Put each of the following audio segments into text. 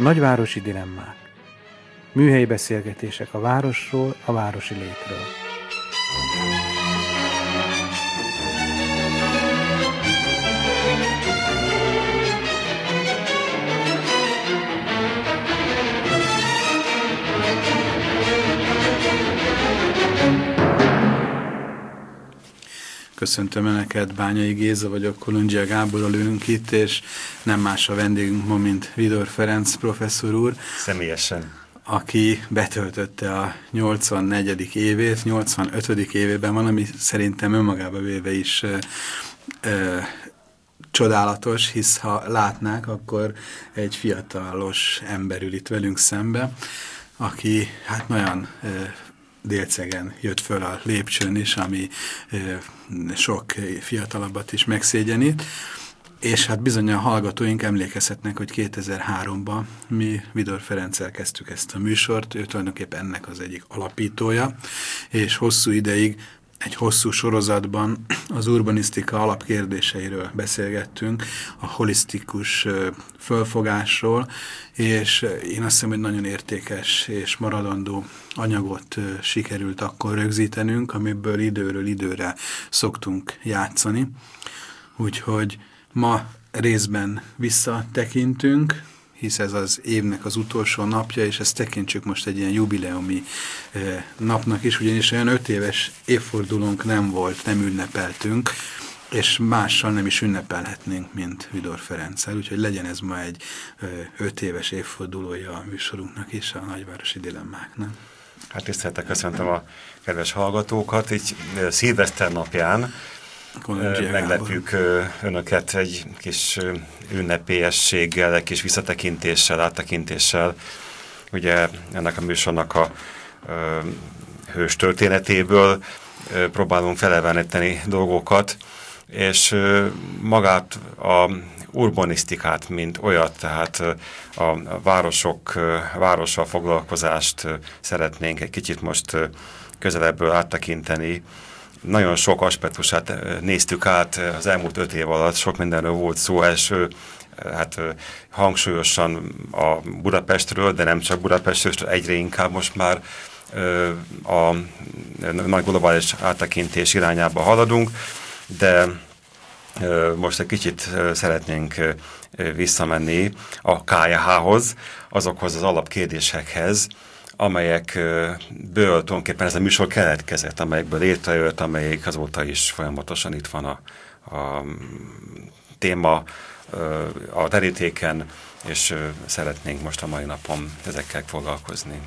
Nagyvárosi dilemmák. Műhelyi beszélgetések a városról, a városi létről. Köszöntöm Önöket, Bányai Géza vagyok, Kolundzsia Gáborral ülünk itt, és nem más a vendégünk ma, mint Vidor Ferenc professzor úr. Személyesen. Aki betöltötte a 84. évét, 85. évében van, ami szerintem önmagába véve is csodálatos, hisz ha látnák, akkor egy fiatalos ember ül itt velünk szembe, aki hát nagyon Délcegen jött föl a lépcsőn is, ami sok fiatalabbat is megszégyenít, és hát bizony a hallgatóink emlékezhetnek, hogy 2003-ban mi Vidor Ferenccel kezdtük ezt a műsort, ő tulajdonképpen ennek az egyik alapítója, és hosszú ideig egy hosszú sorozatban az urbanisztika alapkérdéseiről beszélgettünk, a holisztikus fölfogásról, és én azt hiszem, hogy nagyon értékes és maradandó anyagot sikerült akkor rögzítenünk, amiből időről időre szoktunk játszani. Úgyhogy ma részben visszatekintünk, hisz ez az évnek az utolsó napja, és ezt tekintsük most egy ilyen jubileumi napnak is, ugyanis olyan 5 éves évfordulónk nem volt, nem ünnepeltünk, és mással nem is ünnepelhetnénk, mint Vidor Ferenccel, úgyhogy legyen ez ma egy 5 éves évfordulója a műsorunknak is, a Nagyvárosi Dilemmáknak. Hát tisztelettel köszöntöm a kedves hallgatókat, így szilveszter napján meglepjük Önöket egy kis ünnepélyességgel, egy kis visszatekintéssel, áttekintéssel, ugye ennek a műsornak a hős történetéből próbálunk feleveníteni dolgokat, és magát a urbanisztikát, mint olyat, tehát a várossal foglalkozást szeretnénk egy kicsit most közelebbről áttekinteni. Nagyon sok aspektusát néztük át az elmúlt 5 év alatt, sok mindenről volt szó, első hát hangsúlyosan a Budapestről, de nem csak Budapestről, egyre inkább most már a nagy globális áttekintés irányába haladunk, de most egy kicsit szeretnénk visszamenni a KJH-hoz, azokhoz az alapkérdésekhez, amelyekből tulajdonképpen ez a műsor keletkezett, amelyekből létrejött, amelyik azóta is folyamatosan itt van a téma a terítéken, és szeretnénk most a mai napon ezekkel foglalkozni.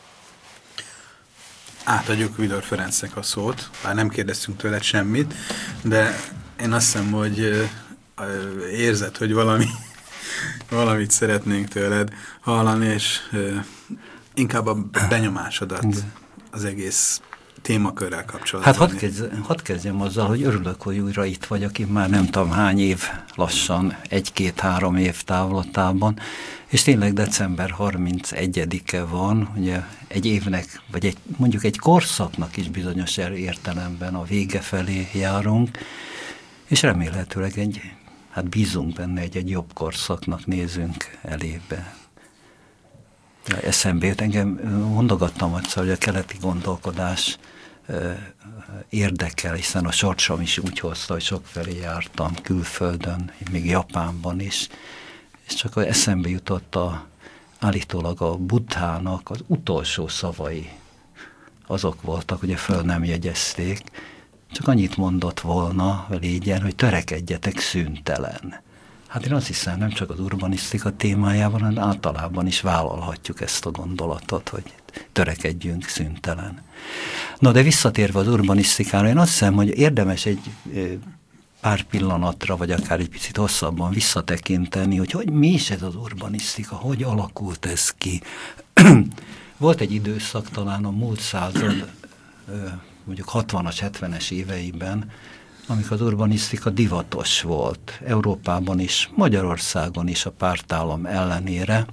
Átadjuk Vidor Ferencnek a szót, bár nem kérdeztünk tőled semmit, de én azt hiszem, hogy érzed, hogy valamit szeretnénk tőled hallani, és inkább a benyomásodat az egész témakörrel kapcsolatban. Hát hadd kezdjem azzal, hogy örülök, hogy újra itt vagyok, én már nem tudom hány év, lassan 1-2-3 év távlatában, és tényleg december 31-e van, ugye egy évnek, vagy mondjuk egy korszaknak is bizonyos értelemben a vége felé járunk, és remélhetőleg hát bízunk benne, egy jobb korszaknak nézünk elébe. Eszembe jött, engem mondogattam egyszer, hogy a keleti gondolkodás érdekel, hiszen a sorsom is úgy hozta, hogy sokfelé jártam külföldön, még Japánban is, és csak eszembe jutott állítólag a Buddhának az utolsó szavai, azok voltak, ugye föl nem jegyezték, csak annyit mondott volna, légyen, hogy törekedjetek szüntelen. Hát én azt hiszem, nem csak az urbanisztika témájában, hanem általában is vállalhatjuk ezt a gondolatot, hogy törekedjünk szüntelen. Na, de visszatérve az urbanisztikára, én azt hiszem, hogy érdemes egy pár pillanatra, vagy akár egy picit hosszabban visszatekinteni, hogy mi is ez az urbanisztika, hogy alakult ez ki. Volt egy időszak talán a múlt század, mondjuk 60-as, 70-es éveiben, amikor az urbanisztika divatos volt, Európában is, Magyarországon is a pártállam ellenére.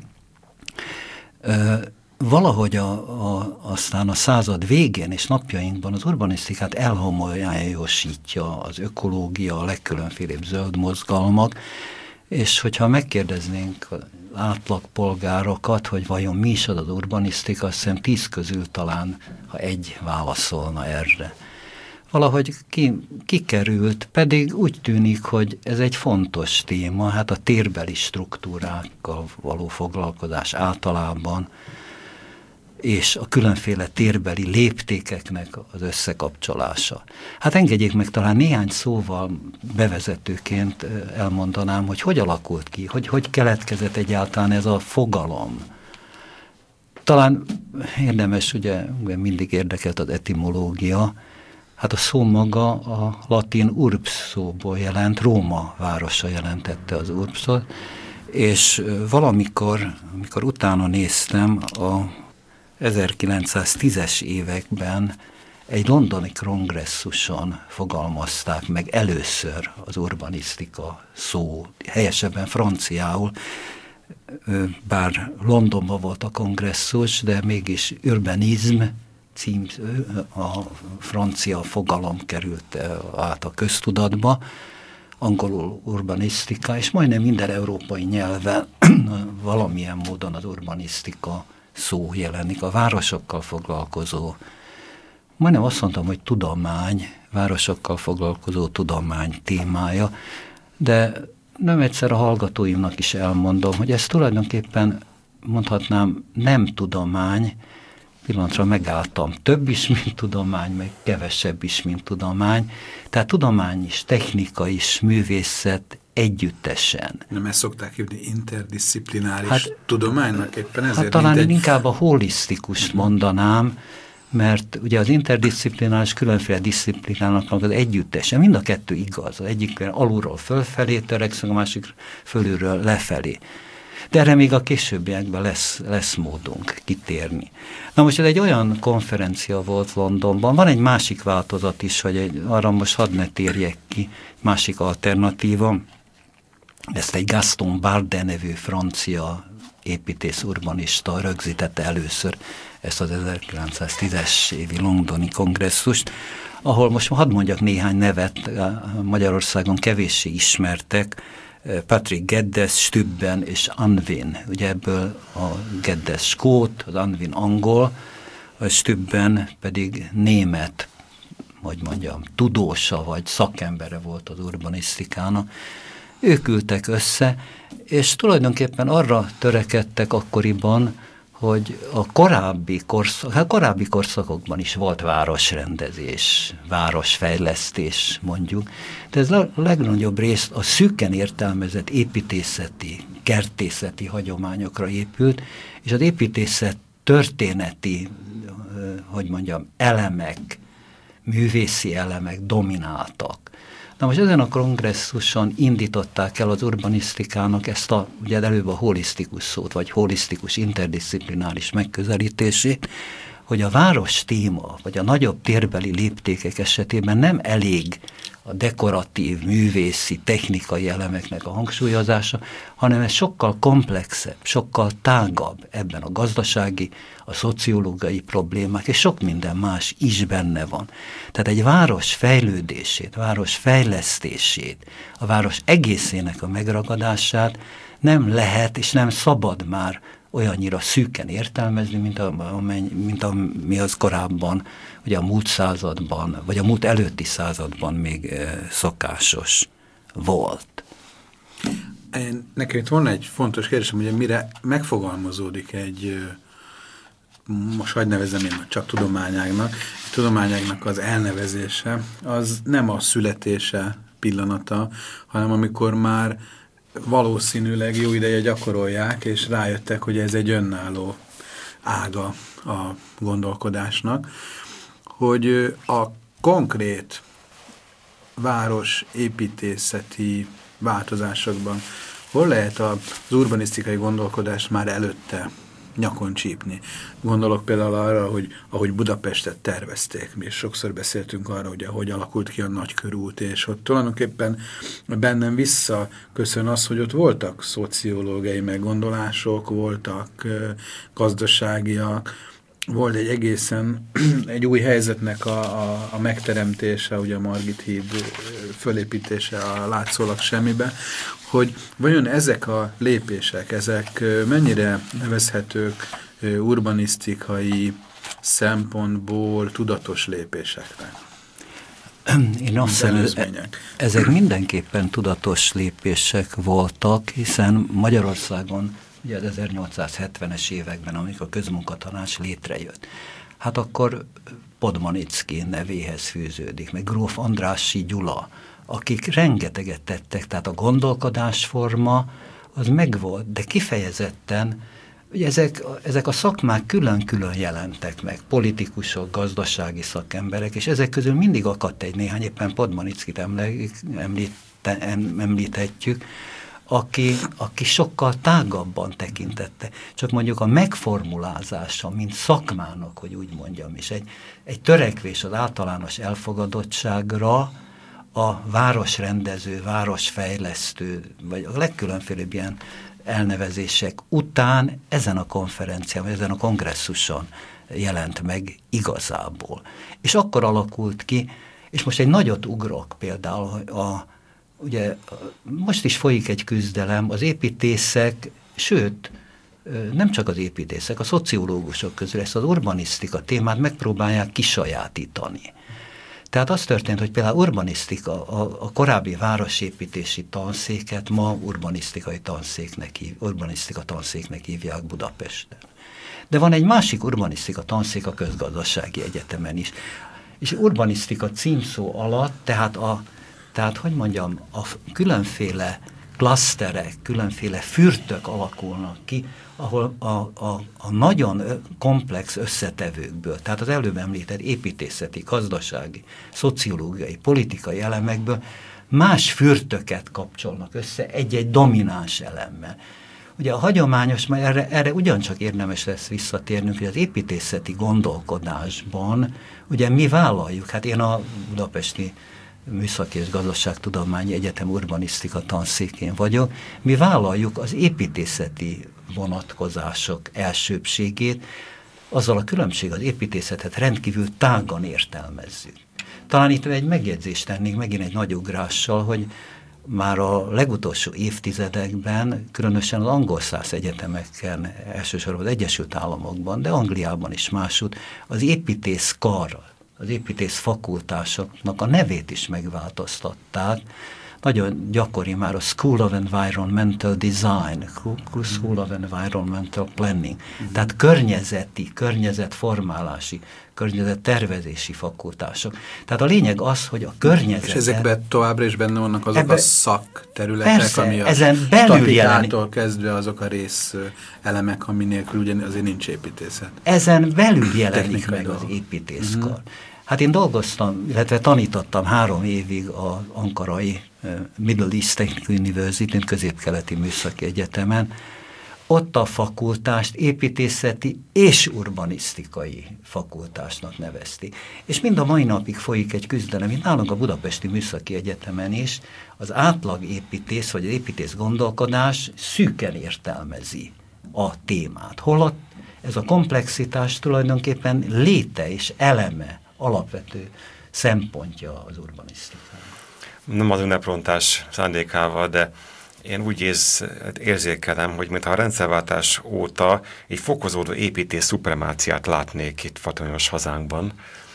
Valahogy aztán a század végén és napjainkban az urbanisztikát elhomolyosítja az ökológia, a legkülönfélébb zöld mozgalmak, és hogyha megkérdeznénk átlagpolgárokat, hogy vajon mi is az urbanisztika, azt hiszem 10 közül talán, ha egy válaszolna erre. Valahogy kikerült, pedig úgy tűnik, hogy ez egy fontos téma, hát a térbeli struktúrákkal való foglalkozás általában, és a különféle térbeli léptékeknek az összekapcsolása. Hát engedjék meg talán néhány szóval bevezetőként elmondanám, hogy alakult ki, hogy keletkezett egyáltalán ez a fogalom. Talán érdemes, ugye mindig érdekelt az etimológia, hát a szó maga a latin urbs szóból jelent, Róma városa jelentette az urbszot, és valamikor, amikor utána néztem, a 1910-es években egy londoni kongresszuson fogalmazták meg először az urbanisztika szó, helyesebben franciául, bár Londonban volt a kongresszus, de mégis urbanizm cím, a francia fogalom került át a köztudatba, angolul urbanisztika, és majdnem minden európai nyelven valamilyen módon az urbanisztika szó jelenik. A városokkal foglalkozó, majdnem azt mondtam, hogy tudomány, városokkal foglalkozó tudomány témája, de nem egyszer a hallgatóimnak is elmondom, hogy ez tulajdonképpen mondhatnám nem tudomány, pillanatra megálltam, több is, mint tudomány, meg kevesebb is, mint tudomány. Tehát tudomány is, technika is, művészet együttesen. Nem ezt szokták hívni interdisziplináris tudománynak éppen ezért? Hát talán én inkább a holisztikust mondanám, mert ugye az interdisziplinális különféle disziplinának az együttesen, mind a kettő igaz. Az egyik alulról fölfelé törekszünk, a másik fölülről lefelé. De erre még a későbbiekben lesz módunk kitérni. Na most ez egy olyan konferencia volt Londonban, van egy másik változat is, hogy arra most hadd ne térjek ki, másik alternatíva, ezt egy Gaston Bardin nevű francia építész urbanista rögzítette először ezt az 1910-es évi londoni kongresszust, ahol most hadd mondjak néhány nevet, Magyarországon kevéssé ismertek, Patrick Geddes, Stübben és Unwin. Ugye ebből a Geddes skót, az Unwin angol, a Stübben pedig német, hogy mondjam, tudósa vagy szakembere volt az urbanisztikának. Ők ültek össze, és tulajdonképpen arra törekedtek akkoriban, hogy a korábbi korszakokban is volt városrendezés, városfejlesztés mondjuk, de ez a legnagyobb részt a szűken értelmezett építészeti, kertészeti hagyományokra épült, és az építészet történeti, hogy mondjam, elemek, művészi elemek domináltak. Na most ezen a kongresszuson indították el az urbanisztikának ezt ugye előbb a holisztikus szót, vagy holisztikus interdisziplináris megközelítését, hogy a város téma, vagy a nagyobb térbeli léptékek esetében nem elég a dekoratív, művészi, technikai elemeknek a hangsúlyozása, hanem ez sokkal komplexebb, sokkal tágabb ebben a gazdasági, a szociológiai problémák, és sok minden más is benne van. Tehát egy város fejlődését, város fejlesztését, a város egészének a megragadását nem lehet és nem szabad már olyannyira szűken értelmezni, mint ami az korábban, ugye a múlt században, vagy a múlt előtti században még szokásos volt. Nekem itt volna egy fontos kérdésem, hogy mire megfogalmazódik egy, most hadd nevezem én csak tudományágnak, tudományágnak az elnevezése, az nem a születése pillanata, hanem amikor már valószínűleg jó ideje gyakorolják, és rájöttek, hogy ez egy önálló ága a gondolkodásnak, hogy a konkrét város építészeti változásokban hol lehet az urbanisztikai gondolkodást már előtte nyakon csípni. Gondolok például arra, hogy ahogy Budapestet tervezték, mi is sokszor beszéltünk arra, hogy ahogy alakult ki a Nagykörút, és ott tulajdonképpen bennem visszaköszön az, hogy ott voltak szociológiai meggondolások, voltak gazdaságiak, volt egy egészen egy új helyzetnek a megteremtése, ugye a Margit híd fölépítése a látszólag semmibe, hogy vajon ezek a lépések, ezek mennyire nevezhetők urbanisztikai szempontból tudatos lépéseknek? Én azt hiszem, ezek mindenképpen tudatos lépések voltak, hiszen Magyarországon ugye az 1870-es években, amikor a közmunkatanács létrejött, hát akkor Podmanicki nevéhez fűződik, meg gróf Andrássy Gyula, akik rengeteget tettek, tehát a gondolkodásforma az megvolt, de kifejezetten ugye ezek a szakmák külön-külön jelentek meg, politikusok, gazdasági szakemberek, és ezek közül mindig akadt egy néhány, éppen Podmanickit említhetjük, aki sokkal tágabban tekintette. Csak mondjuk a megformulázása, mint szakmának, hogy úgy mondjam is, egy törekvés az általános elfogadottságra, a városrendező, városfejlesztő, vagy a legkülönfélebb ilyen elnevezések után ezen a konferencián, vagy ezen a kongresszuson jelent meg igazából. És akkor alakult ki, és most egy nagyot ugrok például, ugye most is folyik egy küzdelem, az építészek, sőt, nem csak az építészek, a szociológusok közül ezt az urbanisztika témát megpróbálják kisajátítani. Tehát az történt, hogy például urbanisztika, a korábbi városépítési tanszéket ma urbanisztika tanszéknek hívják Budapesten. De van egy másik urbanisztika tanszék a Közgazdasági Egyetemen is. És urbanisztika címszó alatt, tehát hogy mondjam, a különféle klaszterek, különféle fürtök alakulnak ki, ahol a nagyon komplex összetevőkből, tehát az előbb említett építészeti, gazdasági, szociológiai, politikai elemekből más fürtöket kapcsolnak össze egy-egy domináns elemmel. Ugye a hagyományos, majd erre ugyancsak érdemes lesz visszatérnünk, hogy az építészeti gondolkodásban, ugye mi vállaljuk, hát én a budapesti Műszaki és Gazdaságtudományi Egyetem urbanisztika tanszékén vagyok, mi vállaljuk az építészeti vonatkozások elsőbbségét, azzal a különbség, az építészetet rendkívül tágan értelmezzük. Talán itt egy megjegyzést tennék megint egy nagy ugrással, hogy már a legutolsó évtizedekben, különösen az angolszász egyetemeken, elsősorban az Egyesült Államokban, de Angliában is másút, az építészkar, az építész fakultásoknak a nevét is megváltoztatták. Nagyon gyakori már a School of Environmental Design, School of Environmental Planning, tehát környezetformálási, környezettervezési fakultások. Tehát a lényeg az, hogy a környezet... És ezekben továbbra is benne vannak azok a szakterületek, persze, ami a statikától kezdve azok a rész elemek, ami nélkül ugye azért nincs építészet. Ezen belül jelenik meg az építészkar. Hát én dolgoztam, illetve tanítottam 3 évig az ankarai Middle East Technical University, Közép-Keleti Műszaki Egyetemen. Ott a fakultást építészeti és urbanisztikai fakultásnak nevezték. És mind a mai napig folyik egy küzdelem, mint nálunk a Budapesti Műszaki Egyetemen is, az átlag építész vagy az építész gondolkodás szűken értelmezi a témát. Holott ez a komplexitás tulajdonképpen léte és eleme, alapvető szempontja az urbanisztikának. Nem az ünneprontás szándékával, de én úgy érzékelem, hogy mintha a rendszerváltás óta egy fokozódó építész szupremáciát látnék itt fatomos hazánkban,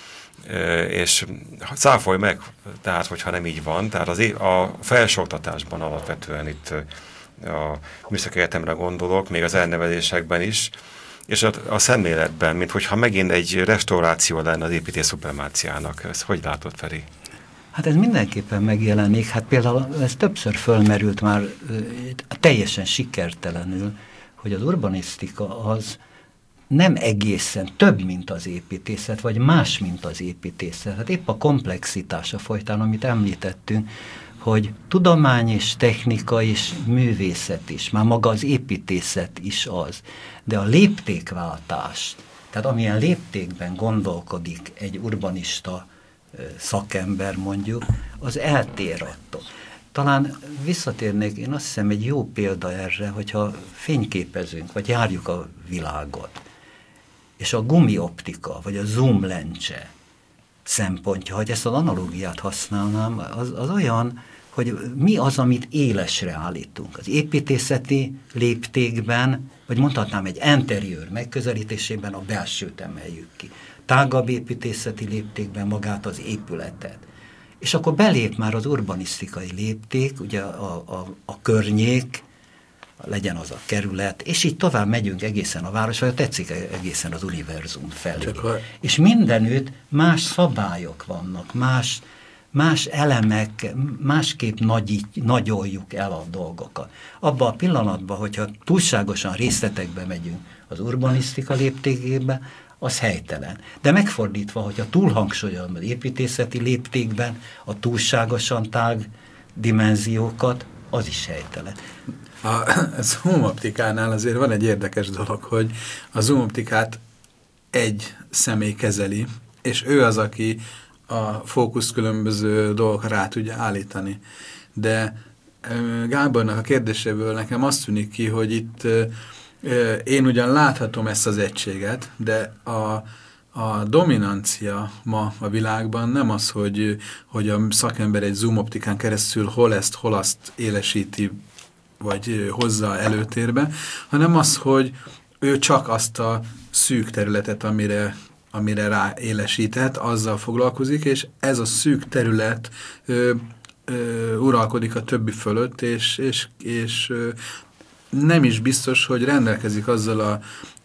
és cáfolj meg, tehát hogyha nem így van, tehát a felsőoktatásban alapvetően itt a Műszaki Egyetemre gondolok, még az elnevezésekben is, és a szemléletben, minthogyha megint egy restauráció lenne az építész szupremáciának. Ezt hogy látod, Feri? Hát ez mindenképpen megjelenik. Hát például ez többször fölmerült már teljesen sikertelenül, hogy az urbanisztika az nem egészen több, mint az építészet, vagy más, mint az építészet. Hát épp a komplexitása folytán, amit említettünk, hogy tudomány és technika és művészet is, már maga az építészet is az, de a léptékváltás, tehát amilyen léptékben gondolkodik egy urbanista szakember mondjuk, az eltér attól. Talán visszatérnék, én azt hiszem egy jó példa erre, hogyha fényképezünk, vagy járjuk a világot. és a gumioptika, vagy a zoom lencse szempontja, hogy ezt az analógiát használnám, az olyan, hogy mi az, amit élesre állítunk. Az építészeti léptékben, vagy mondhatnám egy interiőr megközelítésében a belsőt emeljük ki. Tágabb építészeti léptékben magát az épületet. És akkor belép már az urbanisztikai lépték, ugye a környék, legyen az a kerület, és így tovább megyünk egészen a város, vagy tetszik egészen az univerzum felé. És mindenütt más szabályok vannak, más elemek, másképp nagyoljuk el a dolgokat. Abban a pillanatban, hogyha túlságosan részletekbe megyünk az urbanisztika léptékébe, az helytelen. De megfordítva, hogyha túlhangsúlyozom az építészeti léptékben a túlságosan tág dimenziókat, az is helytelen. A zoom optikánál azért van egy érdekes dolog, hogy a zoom optikát egy személy kezeli, és ő az, aki a fókusz különböző dolgokra rá tudja állítani. De Gábornak a kérdéséből nekem azt tűnik ki, hogy itt én ugyan láthatom ezt az egységet, de a dominancia ma a világban nem az, hogy a szakember egy zoom optikán keresztül hol azt élesíti, vagy hozza előtérbe, hanem az, hogy ő csak azt a szűk területet, amire rá élesített, azzal foglalkozik, és ez a szűk terület uralkodik a többi fölött, és nem is biztos, hogy rendelkezik azzal a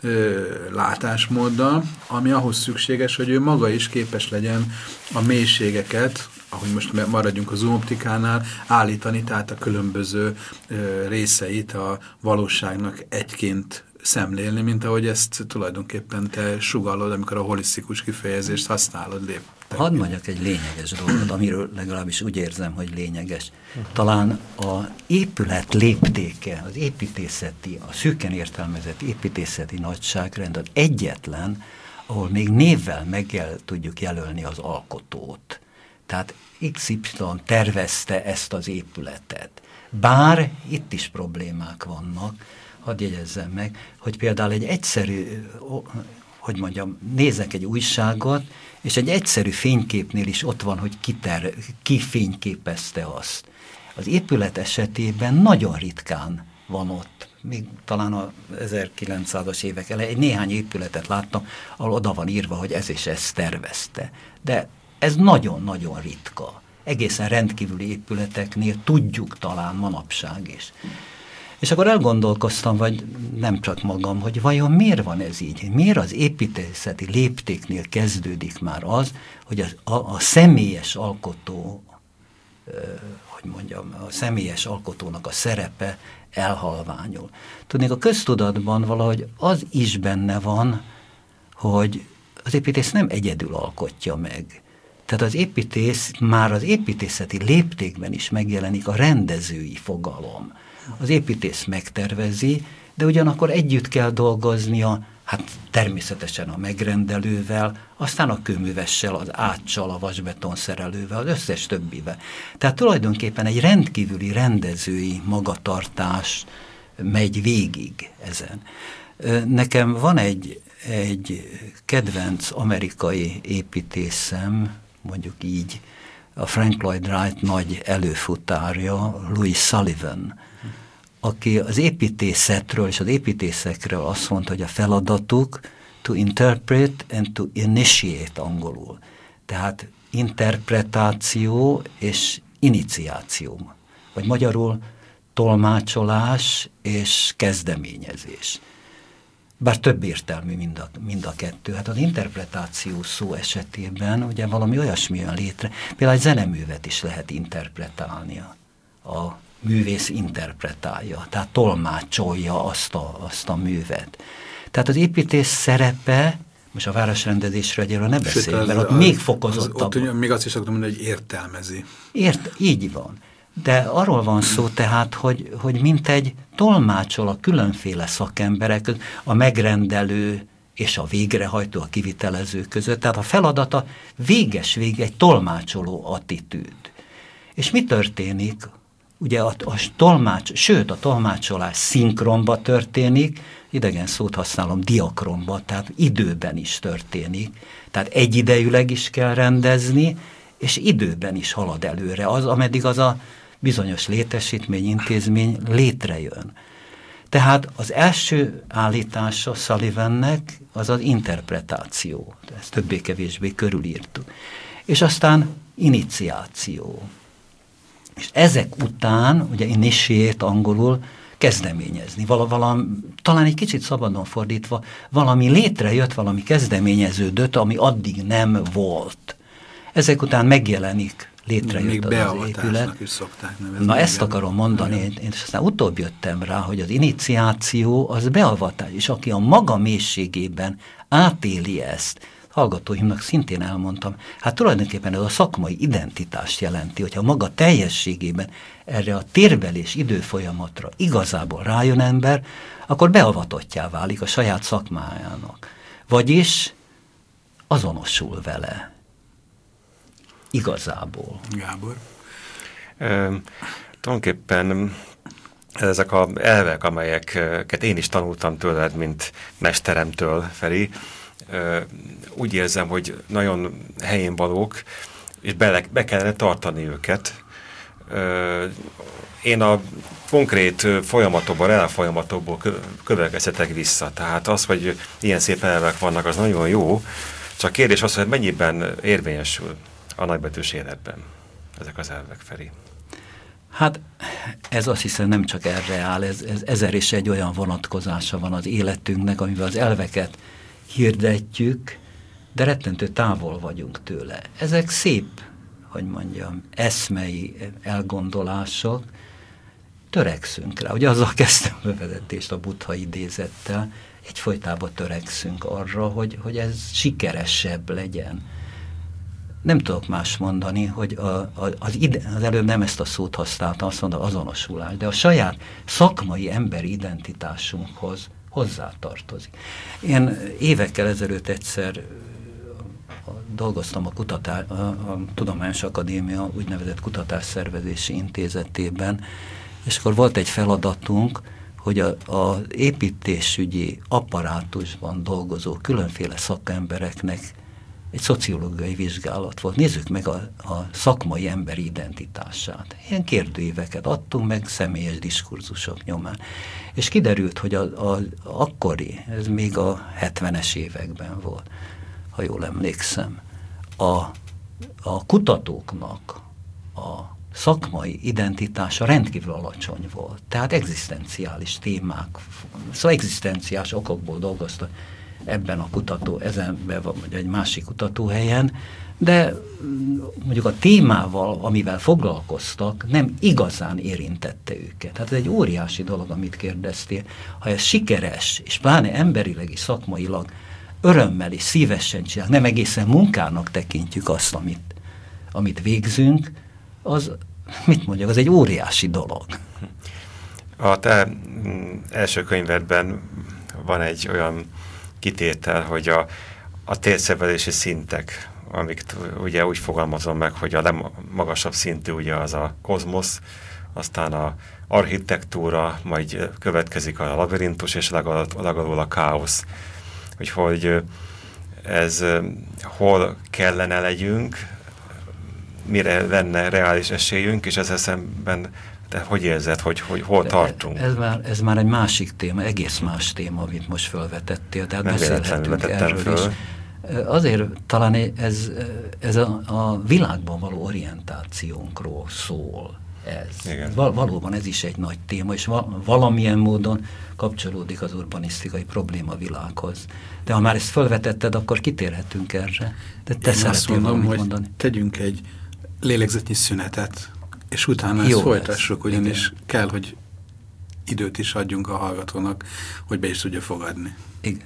látásmóddal, ami ahhoz szükséges, hogy ő maga is képes legyen a mélységeket, ahogy most maradjunk a zoom optikánál, állítani, tehát a különböző részeit a valóságnak egyként szemlélni, mint ahogy ezt tulajdonképpen te sugallod, amikor a holisztikus kifejezést használod. Hadd mondjak egy lényeges dolgot, amiről legalábbis úgy érzem, hogy lényeges. Talán az épület léptéke, az építészeti, a szűken értelmezett építészeti nagyságrend az egyetlen, ahol még névvel tudjuk jelölni az alkotót. Tehát XY tervezte ezt az épületet. Bár itt is problémák vannak, hadd jegyezzem meg, hogy például egy egyszerű, hogy mondjam, nézek egy újságot, és egy egyszerű fényképnél is ott van, hogy ki fényképezte azt. Az épület esetében nagyon ritkán van ott. Még talán a 1900-as évek elején néhány épületet láttam, ahol oda van írva, hogy ez és ez tervezte. De ez nagyon-nagyon ritka. Egészen rendkívüli épületeknél tudjuk talán manapság is. És akkor elgondolkoztam, vagy nem csak magam, hogy vajon miért van ez így? Miért az építészeti léptéknél kezdődik már az, hogy a személyes alkotó, hogy mondjam, a személyes alkotónak a szerepe elhalványul. Tudnék, a köztudatban valahogy az is benne van, hogy az építész nem egyedül alkotja meg. Tehát az építész már az építészeti léptékben is megjelenik a rendezői fogalom. Az építész megtervezi, de ugyanakkor együtt kell dolgoznia, hát természetesen a megrendelővel, aztán a kőművessel, az áccsal, a vasbetonszerelővel, az összes többivel. Tehát tulajdonképpen egy rendkívüli rendezői magatartás megy végig ezen. Nekem van egy kedvenc amerikai építészem, mondjuk így, a Frank Lloyd Wright nagy előfutárja, Louis Sullivan, aki az építészetről és az építészekről azt mondta, hogy a feladatuk to interpret and to initiate angolul. Tehát interpretáció és iniciáció. Vagy magyarul tolmácsolás és kezdeményezés. Bár több értelmű mind a kettő. Hát az interpretáció szó esetében ugye valami olyasmi jön létre, például egy zeneművet is lehet interpretálnia. A művész interpretálja, tehát tolmácsolja azt a művet. Tehát az építész szerepe, most a városrendezésről egyébként ne beszéljünk, mert ott még fokozottabb. Ott még azt is szoktam mondani, hogy értelmezi. Így van. De arról van szó tehát, hogy mintegy tolmácsol a különféle szakemberek, a megrendelő és a végrehajtó, a kivitelező között. Tehát a feladata vége egy tolmácsoló attitűd. És mi történik ugye a tolmács, sőt a tolmácsolás szinkronba történik, idegen szót használom, diakronba, tehát időben is történik. Tehát egyidejűleg is kell rendezni, és időben is halad előre az, ameddig az a bizonyos létesítmény, intézmény létrejön. Tehát az első állítása Sullivannek az az interpretáció. Ezt többé-kevésbé körülírtuk. És aztán iniciáció. És ezek után, ugye initiate angolul, kezdeményezni. Talán egy kicsit szabadon fordítva, valami létrejött, valami kezdeményeződött, ami addig nem volt. Ezek után megjelenik, létrejött még az épület. Is szokták nevezni. Na ezt akarom mondani, én aztán utóbb jöttem rá, hogy az iniciáció az beavatás, és aki a maga mélységében átéli ezt, hallgatóimnak szintén elmondtam, hát tulajdonképpen ez a szakmai identitást jelenti, hogyha maga teljességében erre a térvelés időfolyamatra igazából rájön ember, akkor beavatottjá válik a saját szakmájának. Vagyis azonosul vele. Igazából. Gábor? Tulajdonképpen ezek az elvek, amelyeket én is tanultam tőled, mint mesteremtől, Feri, úgy érzem, hogy nagyon helyén valók, és be kellene tartani őket. Én a konkrét folyamatokból, elfolyamatokból következtetek vissza. Tehát az, hogy ilyen szép elvek vannak, az nagyon jó, csak kérdés az, hogy mennyiben érvényesül a nagybetűs életben ezek az elvek, Feri. Hát ez azt hiszem nem csak erre áll, ez 1001 olyan vonatkozása van az életünknek, amivel az elveket hirdetjük, de rettentő távol vagyunk tőle. Ezek szép, hogy mondjam, eszmei elgondolások, törekszünk rá. Ugye azzal kezdtem a bevezetést a Buddha idézettel, egyfolytában törekszünk arra, hogy ez sikeresebb legyen. Nem tudok más mondani, hogy az előbb nem ezt a szót használtam, azt mondta azonosulás, de a saját szakmai emberi identitásunkhoz hozzátartozik. Én évekkel ezelőtt egyszer dolgoztam a Tudományos Akadémia úgynevezett kutatásszervezési intézetében, és akkor volt egy feladatunk, hogy az építésügyi apparátusban dolgozó különféle szakembereknek egy szociológiai vizsgálat volt. Nézzük meg a szakmai emberi identitását. Ilyen kérdőíveket adtunk meg személyes diskurzusok nyomán. És kiderült, hogy akkori, ez még a 70-es években volt, ha jól emlékszem, a kutatóknak a szakmai identitása rendkívül alacsony volt. Tehát egzisztenciális témák, szóval egzisztenciás okokból dolgoztak ebben a ezenben vagy egy másik kutatóhelyen, de mondjuk a témával, amivel foglalkoztak, nem igazán érintette őket. Hát ez egy óriási dolog, amit kérdeztél. Ha ez sikeres, és pláne emberileg és szakmailag örömmel és szívesen csinál, nem egészen munkának tekintjük azt, amit végzünk, az, mit mondjak, az egy óriási dolog. A te első könyvedben van egy olyan kitétel, hogy a térszervezési szintek, amiket ugye úgy fogalmazom meg, hogy a legmagasabb szintű ugye az a kozmosz, aztán a architektúra, majd következik a labirintus, és legalul a káosz. Úgyhogy ez hol kellene legyünk, mire lenne reális esélyünk, és ezzel szemben te hogy érzed, hogy hol tartunk? Ez már egy másik téma, egész más téma, amit most felvetettél, tehát nem beszélhetünk erről is. Azért talán ez a világban való orientációnkról szól ez. Valóban ez is egy nagy téma, és valamilyen módon kapcsolódik az urbanisztikai problémavilághoz. De ha már ezt felvetetted, akkor kitérhetünk erre. De te szeretnél valamit mondani? Tegyünk egy lélegzetnyi szünetet, és utána ezt folytassuk, ugyanis kell, hogy időt is adjunk a hallgatónak, hogy be is tudja fogadni. Igen.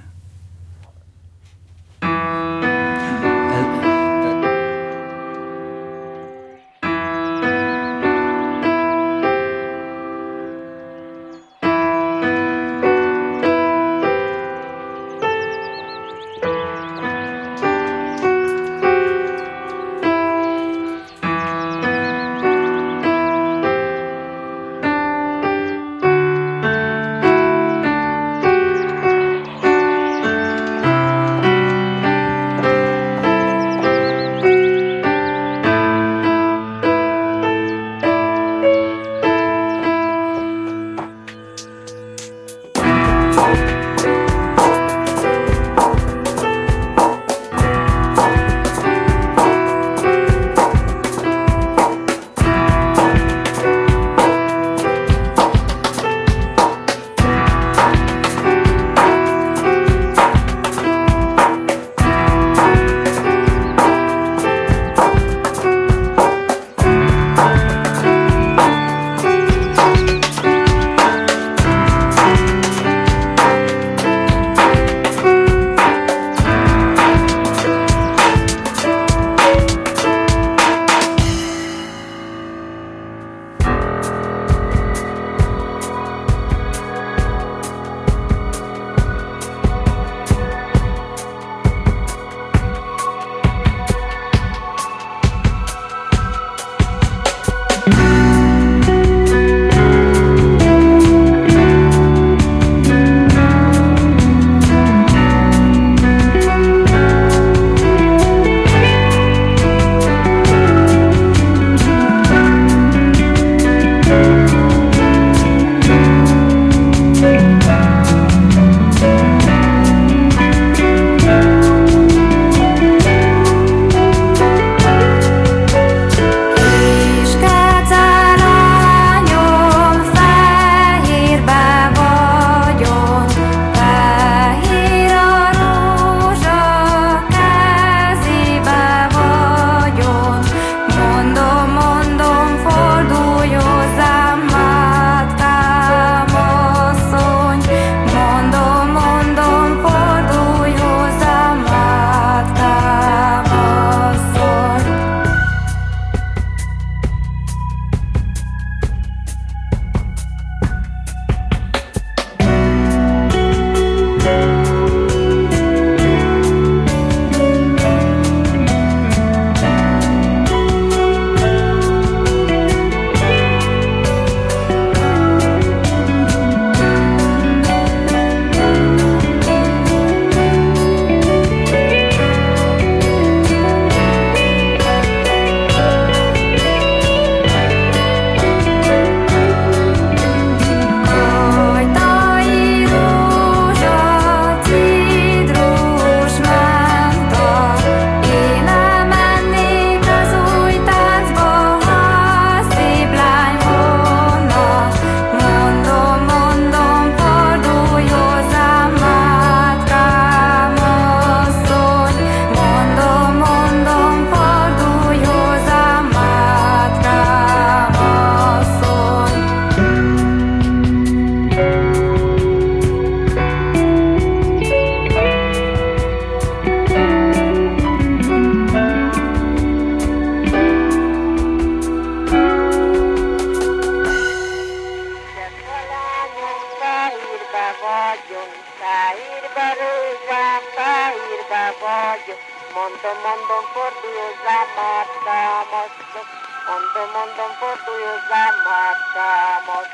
mondom, forduljozzám Márkám, mondom, forduljozzám Márkám.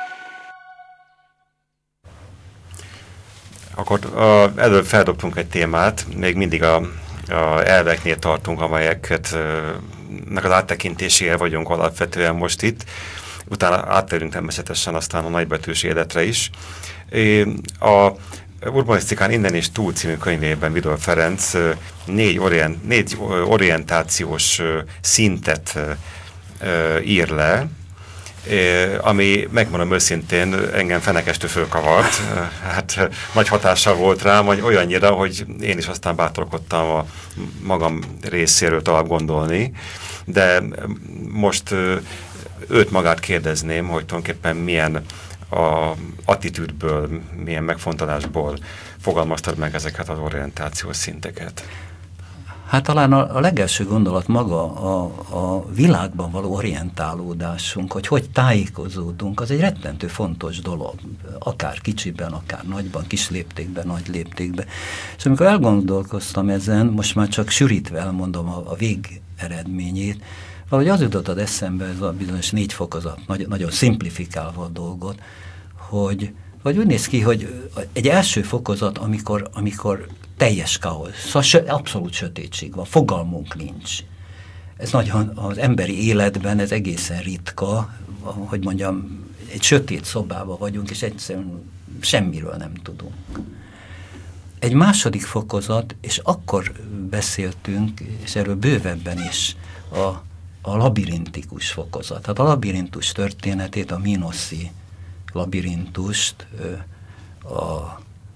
Akkor előbb feldobtunk egy témát, még mindig a elveknél tartunk, amelyeket az áttekintésével vagyunk alapvetően most itt. Utána átterünk természetesen aztán a nagybetűs életre is. A Urbanisztikán innen és túl című könyvében Vidor Ferenc négy orientációs szintet ír le, ami, megmondom őszintén, engem fenekestől fölkavart. Hát nagy hatással volt rám, vagy olyannyira, hogy én is aztán bátorkodtam a magam részéről tovább gondolni. De most őt magát kérdezném, hogy tulajdonképpen milyen attitűdből, milyen megfontolásból fogalmaztad meg ezeket az orientációs szinteket. Hát talán a legelső gondolat maga a világban való orientálódásunk, hogy tájékozódunk, az egy rettentő fontos dolog, akár kicsiben, akár nagyban, kis léptékben, nagy léptékben. És amikor elgondolkoztam ezen, most már csak sűrítve elmondom a végeredményét, valahogy az jutott az eszembe, ez a bizonyos 4 fokozat, nagyon szimplifikálva a dolgot, hogy vagy úgy néz ki, hogy egy első fokozat, amikor teljes káosz, szóval abszolút sötétség van, fogalmunk nincs. Ez nagyon az emberi életben, ez egészen ritka, hogy mondjam, egy sötét szobában vagyunk, és egyszerűen semmiről nem tudunk. Egy második fokozat, és akkor beszéltünk, és erről bővebben is, a labirintikus fokozat. Hát a labirintus történetét, a Minoszi labirintust, a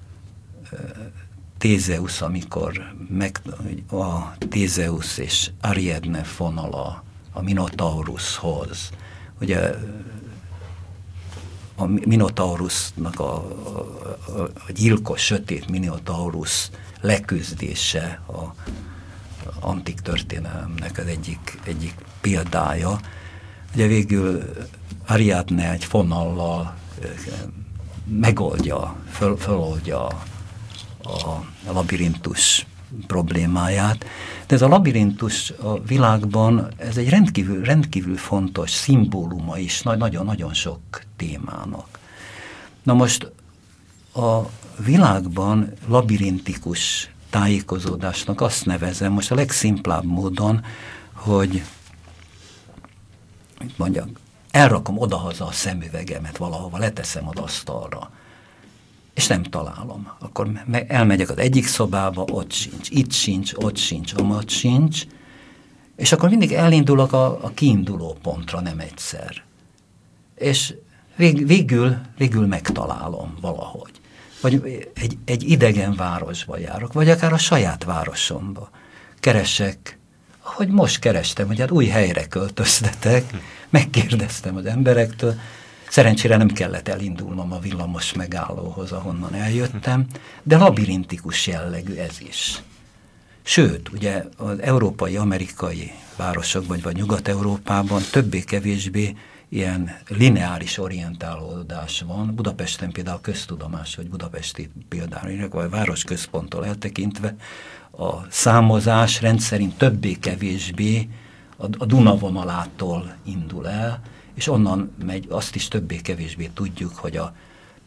Tézeusz, amikor a Tézeusz és Ariadne fonala a Minotaurushoz. Ugye a Minotaurusnak a gyilkos, sötét Minotaurus leküzdése a antik történelemnek az egyik példája. Ugye végül Ariadne egy fonallal megoldja, föloldja a labirintus problémáját. De ez a labirintus a világban, ez egy rendkívül fontos szimbóluma is nagyon-nagyon sok témának. Na most a világban labirintikus tájékozódásnak azt nevezem most a legszimplább módon, hogy mondjam, elrakom odahaza a szemüvegemet valahova, leteszem az asztalra, és nem találom. Akkor elmegyek az egyik szobába, ott sincs, itt sincs, ott sincs, amott sincs, és akkor mindig elindulok a kiinduló pontra, nem egyszer. És végül megtalálom valahogy. Vagy egy idegen városba járok, vagy akár a saját városomba. Keresek, ahogy most kerestem, hogy hát új helyre költöztetek, megkérdeztem az emberektől, szerencsére nem kellett elindulnom a villamos megállóhoz, ahonnan eljöttem, de labirintikus jellegű ez is. Sőt, ugye az európai, amerikai városokban, vagy Nyugat-Európában többé-kevésbé ilyen lineáris orientálódás van. Budapesten például köztudomás, hogy budapesti például, vagy városközponttól eltekintve, a számozás rendszerint többé-kevésbé a Duna vonalától indul el, és onnan megy, azt is többé-kevésbé tudjuk, hogy a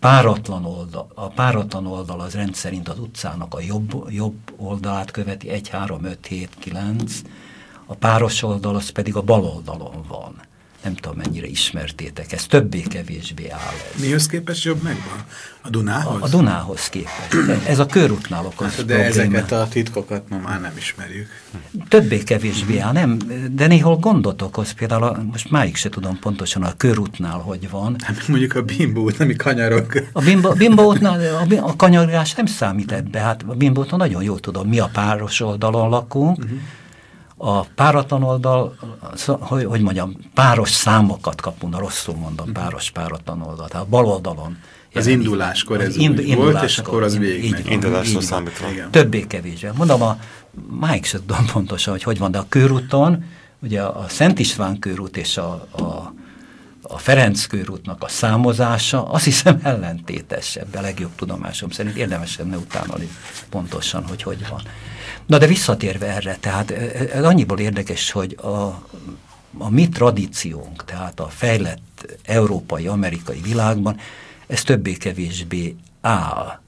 páratlan oldal az rendszerint az utcának a jobb oldalát követi, 1, 3, 5, 7, 9, a páros oldal az pedig a bal oldalon van. Nem tudom, mennyire ismertétek, ez többé-kevésbé áll ez. Mihoz képest jobb megvan? A Dunához? A Dunához képest. Ez a körútnál okoz de probléma. Ezeket a titkokat ma már nem ismerjük. Többé-kevésbé áll, nem, de néhol gondot okoz, például most máig se tudom pontosan a körútnál, hogy van. Hát mondjuk a Bimbo út, nem kanyarok. A Bimbo útnál a kanyargás nem számít ebbe, hát a Bimbo úton nagyon jól tudom, mi a páros oldalon lakunk, a páratlan oldal, hogy mondjam, páros számokat kapunk, rosszul mondom, páratlan oldal. Tehát a bal oldalon. Az induláskor ez úgy volt, és akkor az végigmegy. Indulásról számítva. Többé-kevésbé. Mondom, máig sem tudom pontosan, hogy van, de a körúton, ugye a Szent István körút és a a Ferenc körútnak a számozása, azt hiszem ellentétes, ebben a legjobb tudomásom szerint. Érdemes lenne utána pontosan, hogy van. Na de visszatérve erre, tehát ez annyiból érdekes, hogy a mi tradíciónk, tehát a fejlett európai, amerikai világban, ez többé-kevésbé áll.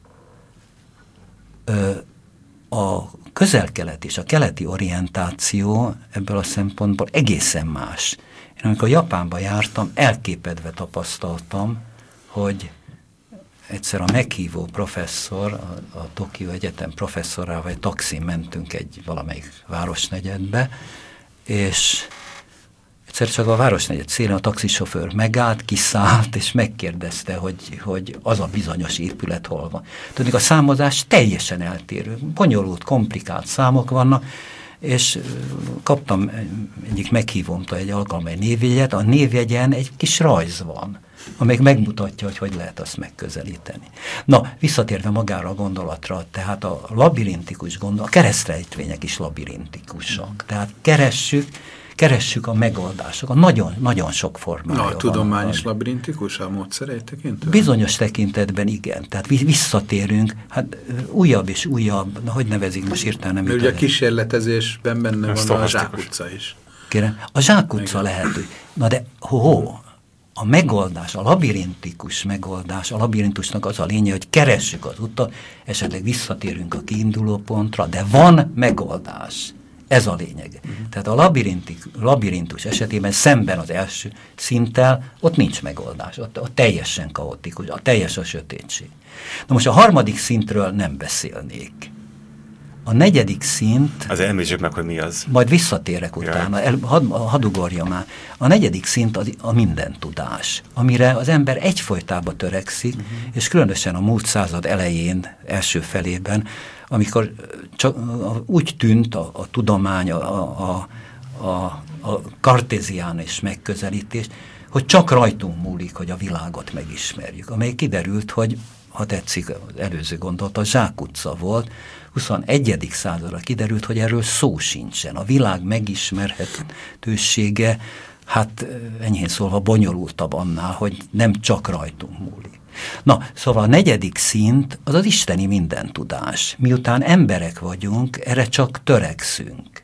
A közel-kelet és a keleti orientáció ebből a szempontból egészen más. Én amikor Japánba jártam, elképedve tapasztaltam, hogy egyszer a meghívó professzor, a Tokió Egyetem professzorával egy taxin mentünk egy valamelyik városnegyedbe, és egyszer csak a városnegyed szélén a taxisofőr megállt, kiszállt, és megkérdezte, hogy az a bizonyos épület hol van. Tudjuk, a számozás teljesen eltérő, bonyolult, komplikált számok vannak, és kaptam egyik meghívómtól egy alkalommal egy névjegyet, a névjegyen egy kis rajz van, amelyik megmutatja, hogy lehet azt megközelíteni. Na, visszatérve magára a gondolatra, tehát a labirintikus gondolat, a keresztrejtvények is labirintikusak, tehát keressük a megoldásokat. Nagyon sok formája van. A tudomány is labirintikus a módszereit tekintve? Bizonyos tekintetben igen. Tehát visszatérünk, hát újabb és újabb, hogy nevezik most hirtelen nem. Ugye a kísérletezésben benne van a zsákutca is. Kérem, a zsákutca lehető. Na de a megoldás, a labirintikus megoldás, a labirintusnak az a lényeg, hogy keressük az utat, esetleg visszatérünk a kiinduló pontra, de van megoldás. Ez a lényeg. Tehát a labirintus esetében szemben az első szinttel ott nincs megoldás, ott teljesen kaotikus, teljes a sötétség. Na most a harmadik szintről nem beszélnék. A negyedik szint... Az említsük meg, hogy mi az. Majd visszatérek utána, hadd ugorjam már. A negyedik szint a mindentudás, amire az ember egyfolytában törekszik, és különösen a múlt század elején, első felében, amikor csak úgy tűnt a tudomány, a kartéziánis megközelítés, hogy csak rajtunk múlik, hogy a világot megismerjük. Amely kiderült, hogy, ha tetszik, az előző gondolat, a zsákutca volt, 21. századra kiderült, hogy erről szó sincsen. A világ megismerhetősége, hát enyhén szólva bonyolultabb annál, hogy nem csak rajtunk múlik. Na, szóval a negyedik szint az az isteni mindentudás. Miután emberek vagyunk, erre csak törekszünk.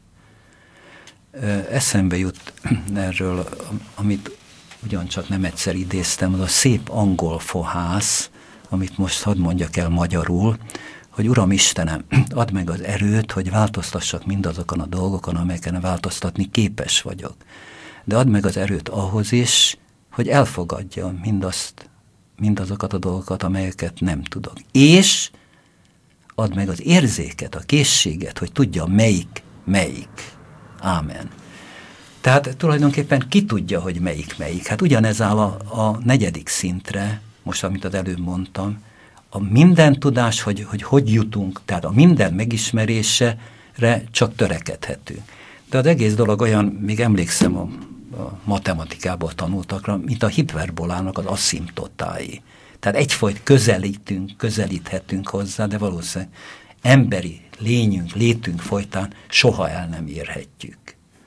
Eszembe jut erről, amit ugyancsak nem egyszer idéztem, az a szép angol fohász, amit most hadd mondjak el magyarul, hogy Uram Istenem, add meg az erőt, hogy változtassak mindazokon a dolgokon, amelyeken változtatni képes vagyok. De add meg az erőt ahhoz is, hogy elfogadjam mindazokat a dolgokat, amelyeket nem tudok. És add meg az érzéket, a készséget, hogy tudja melyik. Ámen. Tehát tulajdonképpen ki tudja, hogy melyik. Hát ugyanez áll a negyedik szintre, most amit az előbb mondtam, a minden tudás, hogy jutunk, tehát a minden megismerésre csak törekedhetünk. De az egész dolog olyan, még emlékszem a matematikából tanultakra, mint a hiperbolának az asszimptotái. Tehát egyfajta közelíthetünk hozzá, de valószínűleg emberi létünk folytán soha el nem érhetjük.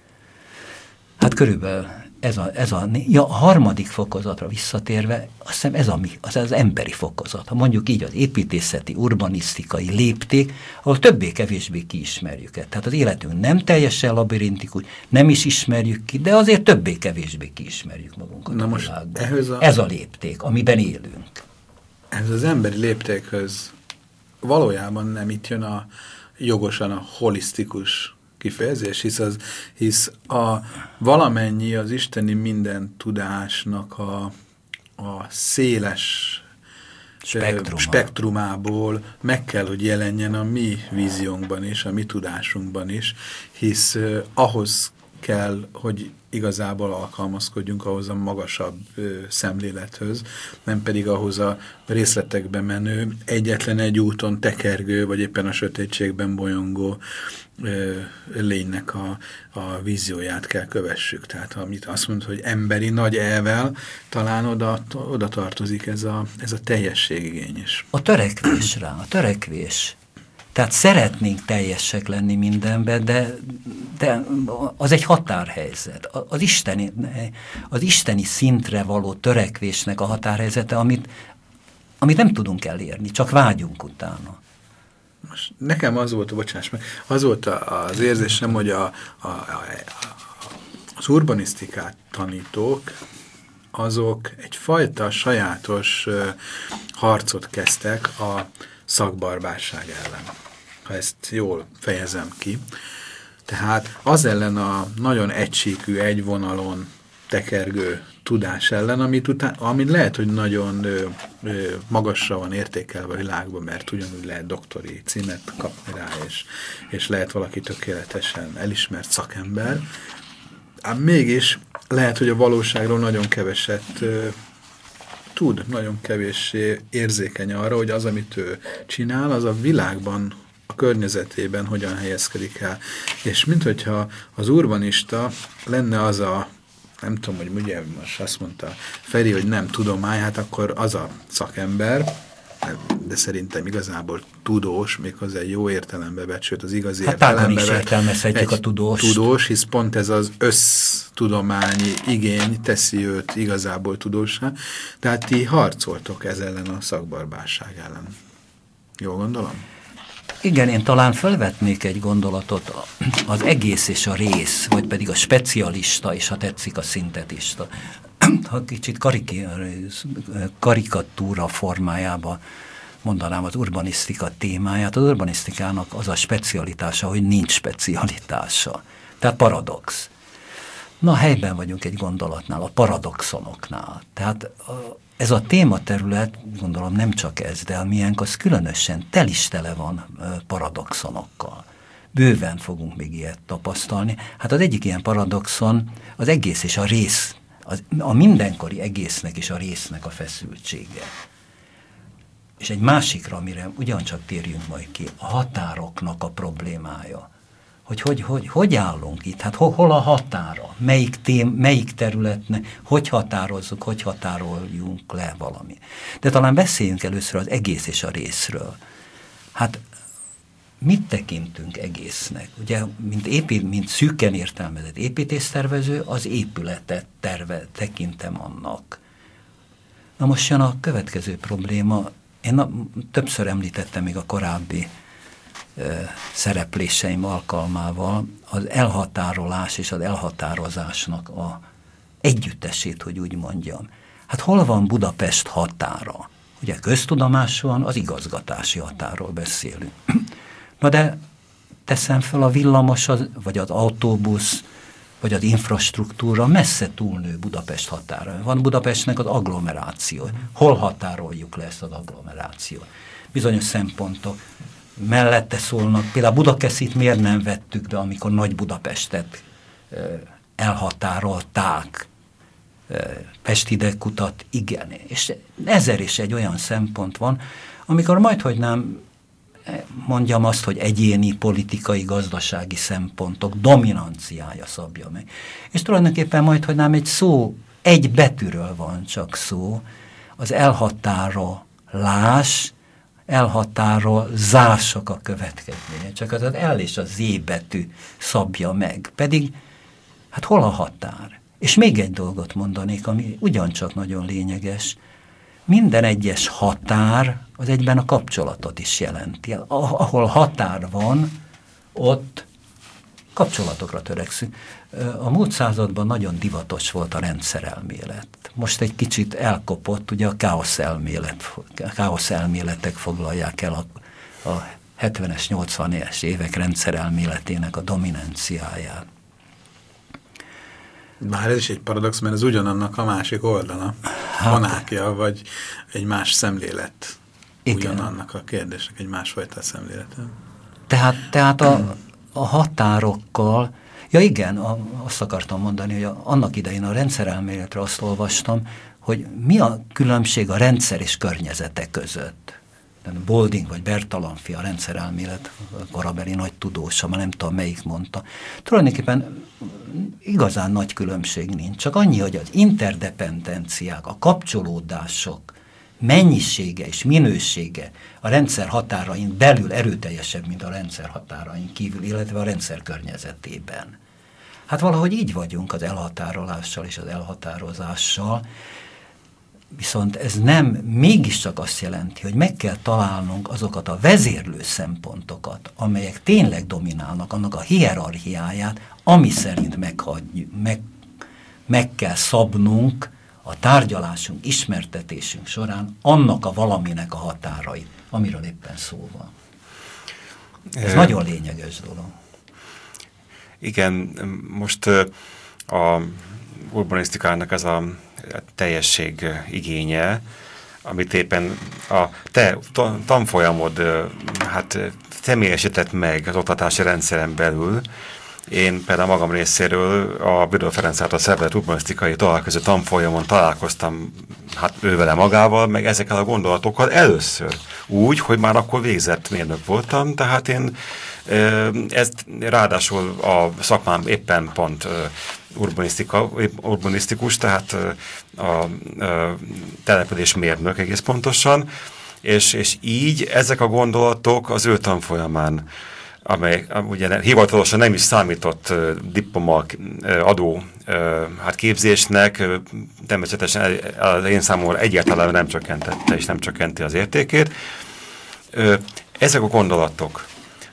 Hát körülbelül a harmadik fokozatra visszatérve, azt hiszem ez az emberi fokozat. Ha mondjuk így az építészeti, urbanisztikai lépték, ahol többé-kevésbé kiismerjük. Tehát az életünk nem teljesen labirintikus, nem is ismerjük ki, de azért többé-kevésbé kiismerjük magunkat. Na most ez a lépték, amiben élünk. Ez az emberi léptékhöz valójában nem itt jön jogosan a holisztikus kifejezés, hisz valamennyi az isteni minden tudásnak a széles spektrumából meg kell, hogy jelenjen a mi víziónkban is, a mi tudásunkban is, hisz ahhoz kell, hogy igazából alkalmazkodjunk ahhoz a magasabb szemlélethöz, nem pedig ahhoz a részletekbe menő, egyetlen egy úton tekergő, vagy éppen a sötétségben bolyongó lénynek a vízióját kell kövessük. Tehát amit azt mondod, hogy emberi nagy elvel, talán oda tartozik ez a teljességigény is. A törekvés. Tehát szeretnénk teljesek lenni mindenben, de az egy határhelyzet. Az isteni szintre való törekvésnek a határhelyzete, amit nem tudunk elérni, csak vágyunk utána. Most nekem az volt, az volt az érzésem, hogy az urbanisztikát tanítók, azok egyfajta sajátos harcot kezdtek a szakbarbárság ellen. Ha ezt jól fejezem ki. Tehát az ellen a nagyon egysíkű, egy vonalon tekergő tudás ellen, amit lehet, hogy nagyon magasra van értékelve a világban, mert ugyanúgy lehet doktori címet kapni rá, és lehet valaki tökéletesen elismert szakember. Ám mégis lehet, hogy a valóságról nagyon keveset tud, nagyon kevéssé érzékeny arra, hogy az, amit ő csinál, az a világban, a környezetében hogyan helyezkedik el. És minthogyha az urbanista lenne az a, nem tudom, hogy ugye most azt mondta Feri, hogy nem tudomány, hát akkor az a szakember, de szerintem igazából tudós, méghozzá jó értelembe vett, sőt az igazi értelembe vett. Értelmezhetjük a tudós, hisz pont ez az össztudományi igény teszi őt igazából tudósá. Tehát ti harcoltok ez ellen a szakbarbárság ellen. Jól gondolom? Igen, én talán felvetnék egy gondolatot, az egész és a rész, vagy pedig a specialista, és ha tetszik a szintetista. Ha kicsit karikatúra formájába mondanám az urbanisztika témáját, az urbanisztikának az a specialitása, hogy nincs specialitása. Tehát paradox. Na, helyben vagyunk egy gondolatnál, a paradoxonoknál. Tehát ez a tématerület, gondolom nem csak ez, de a miénk az különösen tele van paradoxonokkal. Bőven fogunk még ilyet tapasztalni. Hát az egyik ilyen paradoxon az egész és a rész, a mindenkori egésznek és a résznek a feszültsége. És egy másikra, amire ugyancsak térjünk majd ki, a határoknak a problémája. Hogy állunk itt? Hát hol a határa? Melyik területnek? Hogy határozzuk, hogy határoljunk le valami? De talán beszéljünk először az egész és a részről. Hát mit tekintünk egésznek? Ugye, mint szűken értelmezett építésztervező, az épületet tekintem annak. Na most jön a következő probléma. Én többször említettem még a korábbi szerepléseim alkalmával az elhatárolás és az elhatározásnak a együttesét, hogy úgy mondjam. Hát hol van Budapest határa? Ugye köztudomásúan az igazgatási határól beszélünk. Na de teszem fel a villamos, vagy az autóbusz, vagy az infrastruktúra messze túlnő Budapest határa. Van Budapestnek az agglomeráció. Hol határoljuk le ezt az agglomerációt? Bizonyos szempontok mellette szólnak. Például Budakeszit miért nem vettük be, amikor Nagy Budapestet elhatárolták, Pest-Hidegkutat, igen. És 1001 olyan szempont van, amikor majdhogy nem mondjam azt, hogy egyéni, politikai, gazdasági szempontok dominanciája szabja meg. És tulajdonképpen majdhogy nem egy betűről van csak szó, az elhatárolás, elhatárolzások a következménye. Csak az L és a Z betű szabja meg. Pedig, hát hol a határ? És még egy dolgot mondanék, ami ugyancsak nagyon lényeges. Minden egyes határ az egyben a kapcsolatot is jelenti. Ahol határ van, ott kapcsolatokra törekszünk. A múlt században nagyon divatos volt a rendszerelmélet. Most egy kicsit elkopott, ugye a káosz elméletek foglalják el a 70-es, 80-es évek rendszerelméletének a dominanciáját. Bár ez is egy paradox, mert ez ugyanannak a másik oldala. Monákia, vagy egy más szemlélet. Igen. Ugyanannak a kérdésnek egy másfajta szemlélete. Tehát a határokkal, ja igen, azt akartam mondani, hogy annak idején a rendszerelméletre azt olvastam, hogy mi a különbség a rendszer és környezete között. Bolding vagy Bertalanffy a rendszerelmélet korabeli nagy tudósa, már nem tudom melyik mondta. Tulajdonképpen igazán nagy különbség nincs, csak annyi, hogy az interdependenciák, a kapcsolódások mennyisége és minősége a rendszer határain belül erőteljesebb, mint a rendszer határain kívül, illetve a rendszer környezetében. Hát valahogy így vagyunk az elhatárolással és az elhatározással, viszont ez nem mégiscsak azt jelenti, hogy meg kell találnunk azokat a vezérlő szempontokat, amelyek tényleg dominálnak, annak a hierarchiáját, ami szerint meg kell szabnunk a tárgyalásunk, ismertetésünk során annak a valaminek a határait, amiről éppen szó van. Ez nagyon lényeges dolog. Igen, most a urbanisztikának ez a teljesség igénye, amit éppen a te tanfolyamod személyesített meg az oktatási rendszeren belül. Én például magam részéről a Bödöl Ferenc által szervezett urbanisztikai találkozó tanfolyamon találkoztam ővele magával, meg ezekkel a gondolatokkal először. Úgy, hogy már akkor végzett mérnök voltam, tehát én ezt ráadásul a szakmám éppen pont urbanisztikus, tehát a település mérnök egész pontosan, és így ezek a gondolatok az ő tanfolyamán, amely ugye hivatalosan nem is számított diploma adó képzésnek, természetesen az én számomra egyáltalán nem csökkentette és nem csökkenti az értékét. Ezek a gondolatok,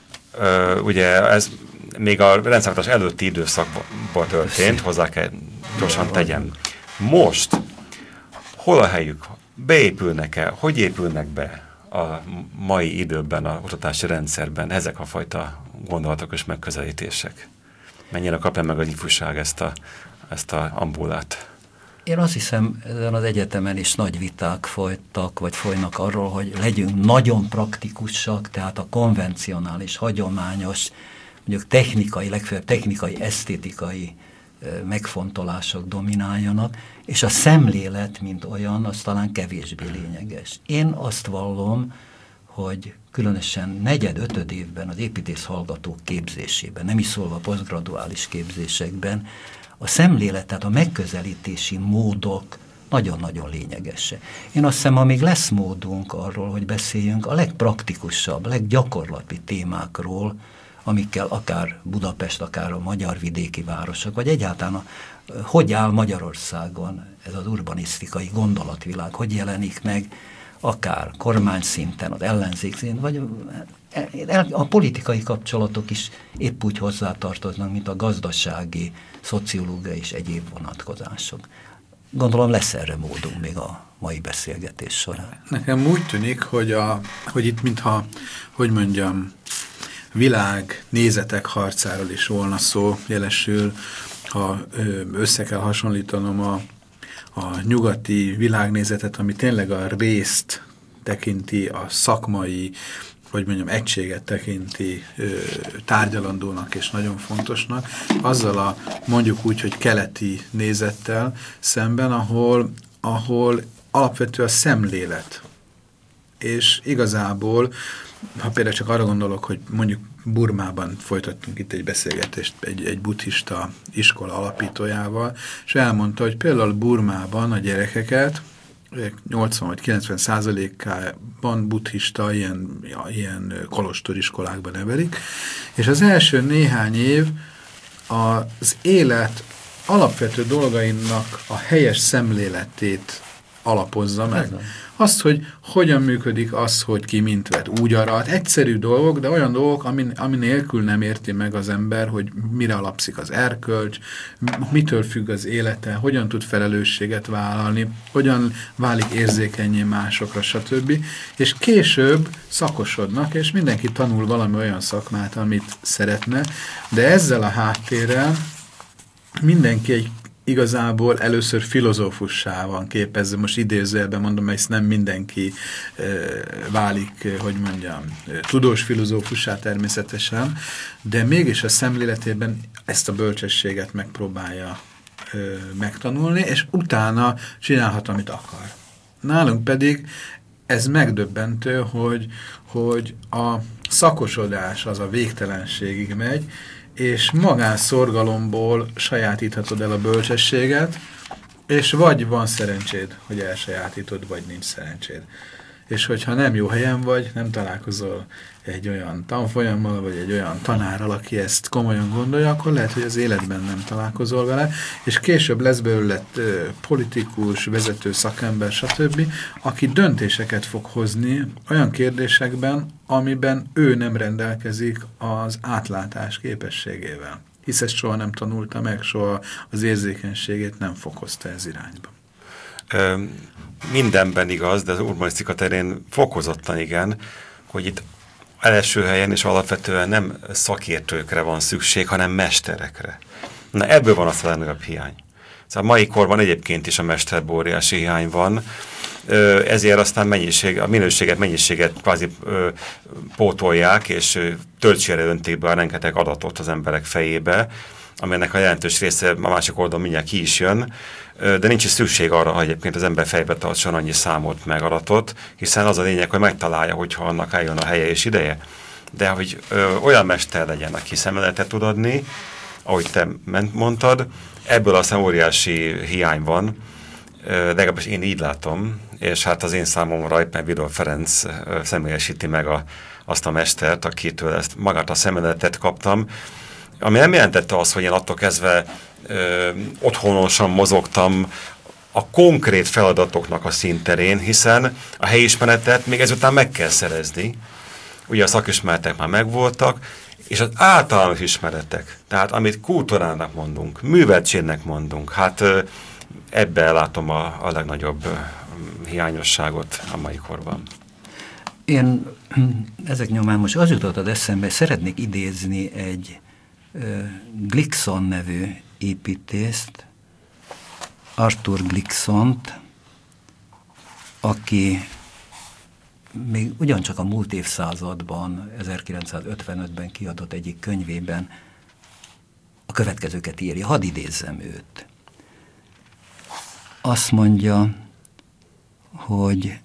ugye ez még a rendszámítás előtti időszakban történt, hozzá kell gyorsan tegyem. Most hol a helyük? Beépülnek-e? Hogy épülnek be a mai időben a oktatási rendszerben ezek a fajta gondolatok és megközelítések? Mennyire kapja meg az ifjúság ezt a ambulát? Én azt hiszem, ezen az egyetemen is nagy viták folytak, vagy folynak arról, hogy legyünk nagyon praktikusak, tehát a konvencionális, hagyományos, mondjuk technikai, legfeljebb technikai, esztétikai megfontolások domináljanak, és a szemlélet, mint olyan, az talán kevésbé lényeges. Én azt vallom, hogy különösen 4.-5. évben az építész hallgatók képzésében, nem is szólva a posztgraduális képzésekben, a szemlélet, tehát a megközelítési módok nagyon-nagyon lényegesek. Én azt hiszem, amíg lesz módunk arról, hogy beszéljünk a legpraktikusabb, leggyakorlati témákról, amikkel akár Budapest, akár a magyar vidéki városok, vagy egyáltalán hogy áll Magyarországon ez az urbanisztikai gondolatvilág, hogy jelenik meg akár kormány szinten, az ellenzék szinten, vagy a politikai kapcsolatok is épp úgy hozzátartoznak, mint a gazdasági, szociológiai és egyéb vonatkozások. Gondolom lesz erre módunk még a mai beszélgetés során. Nekem úgy tűnik, hogy itt mintha, hogy mondjam, világ nézetek harcáról is volna szó, jelesül, ha össze kell hasonlítanom a nyugati világnézetet, ami tényleg a részt tekinti, a szakmai, hogy mondjam, egységet tekinti tárgyalandónak és nagyon fontosnak, azzal a mondjuk úgy, hogy keleti nézettel szemben, ahol alapvető a szemlélet. És igazából, ha például csak arra gondolok, hogy mondjuk Burmában folytattunk itt egy beszélgetést egy buddhista iskola alapítójával, és elmondta, hogy például Burmában a gyerekeket 80-90%-ában buddhista ilyen kolostoriskolákban nevelik, és az első néhány év az élet alapvető dolgainak a helyes szemléletét alapozza meg. Azt, hogy hogyan működik az, hogy ki mint vett, úgy arat. Egyszerű dolgok, de olyan dolgok, ami nélkül nem érti meg az ember, hogy mire alapszik az erkölcs, mitől függ az élete, hogyan tud felelősséget vállalni, hogyan válik érzékenyé másokra, stb. És később szakosodnak, és mindenki tanul valami olyan szakmát, amit szeretne, de ezzel a háttérrel mindenki igazából először filozófussá van képezve, most idézőjelben mondom, mert ezt nem mindenki válik, hogy mondjam, tudós filozófussá természetesen, de mégis a szemléletében ezt a bölcsességet megpróbálja megtanulni, és utána csinálhat, amit akar. Nálunk pedig ez megdöbbentő, hogy a szakosodás az a végtelenségig megy, és magánszorgalomból sajátíthatod el a bölcsességet, És vagy van szerencséd, hogy elsajátítod, vagy nincs szerencséd. És hogyha nem jó helyen vagy, nem találkozol egy olyan tanfolyammal, vagy egy olyan tanárral, aki ezt komolyan gondolja, akkor lehet, hogy az életben nem találkozol vele, és később lesz belőle politikus, vezető szakember, stb., aki döntéseket fog hozni olyan kérdésekben, amiben ő nem rendelkezik az átlátás képességével. Hisz ezt soha nem tanulta meg, soha az érzékenységét nem fokozta ez irányba. Mindenben igaz, de az urbanisztika terén fokozottan igen, hogy itt első helyen és alapvetően nem szakértőkre van szükség, hanem mesterekre. Na ebből van az a legnagyobb hiány. Szóval a mai korban egyébként is a mesterben óriási hiány van, ezért aztán a mennyiséget kvázi pótolják, és töltsére önték be a rengeteg adatot az emberek fejébe, aminek a jelentős része a másik oldalon mindjárt ki is jön, de nincs is szükség arra, hogy egyébként az ember fejbe tartson annyi számot meg adatot, hiszen az a lényeg, hogy megtalálja, hogyha annak eljön a helye és ideje. De hogy olyan mester legyen, aki szemléletet tud adni, ahogy te mondtad, ebből aztán óriási hiány van, legalábbis én így látom, és hát az én számomra éppen Vidor Ferenc személyesíti meg azt a mestert, akitől ezt magát a szemléletet kaptam, ami nem jelentette azt, hogy én attól kezdve otthonosan mozogtam a konkrét feladatoknak a színterén, hiszen a helyismeretet még ezután meg kell szerezni. Ugye a szakismeretek már megvoltak, és az általános ismeretek, tehát amit kultúrának mondunk, műveltségnek mondunk, hát ebben látom a legnagyobb hiányosságot a mai korban. Én ezek nyomán most az jutott eszembe, szeretnék idézni egy Glickson nevű építészt, Arthur Glicksont, aki még ugyancsak a múlt évszázadban, 1955-ben kiadott egyik könyvében a következőket írja. Hadd idézzem őt. Azt mondja, hogy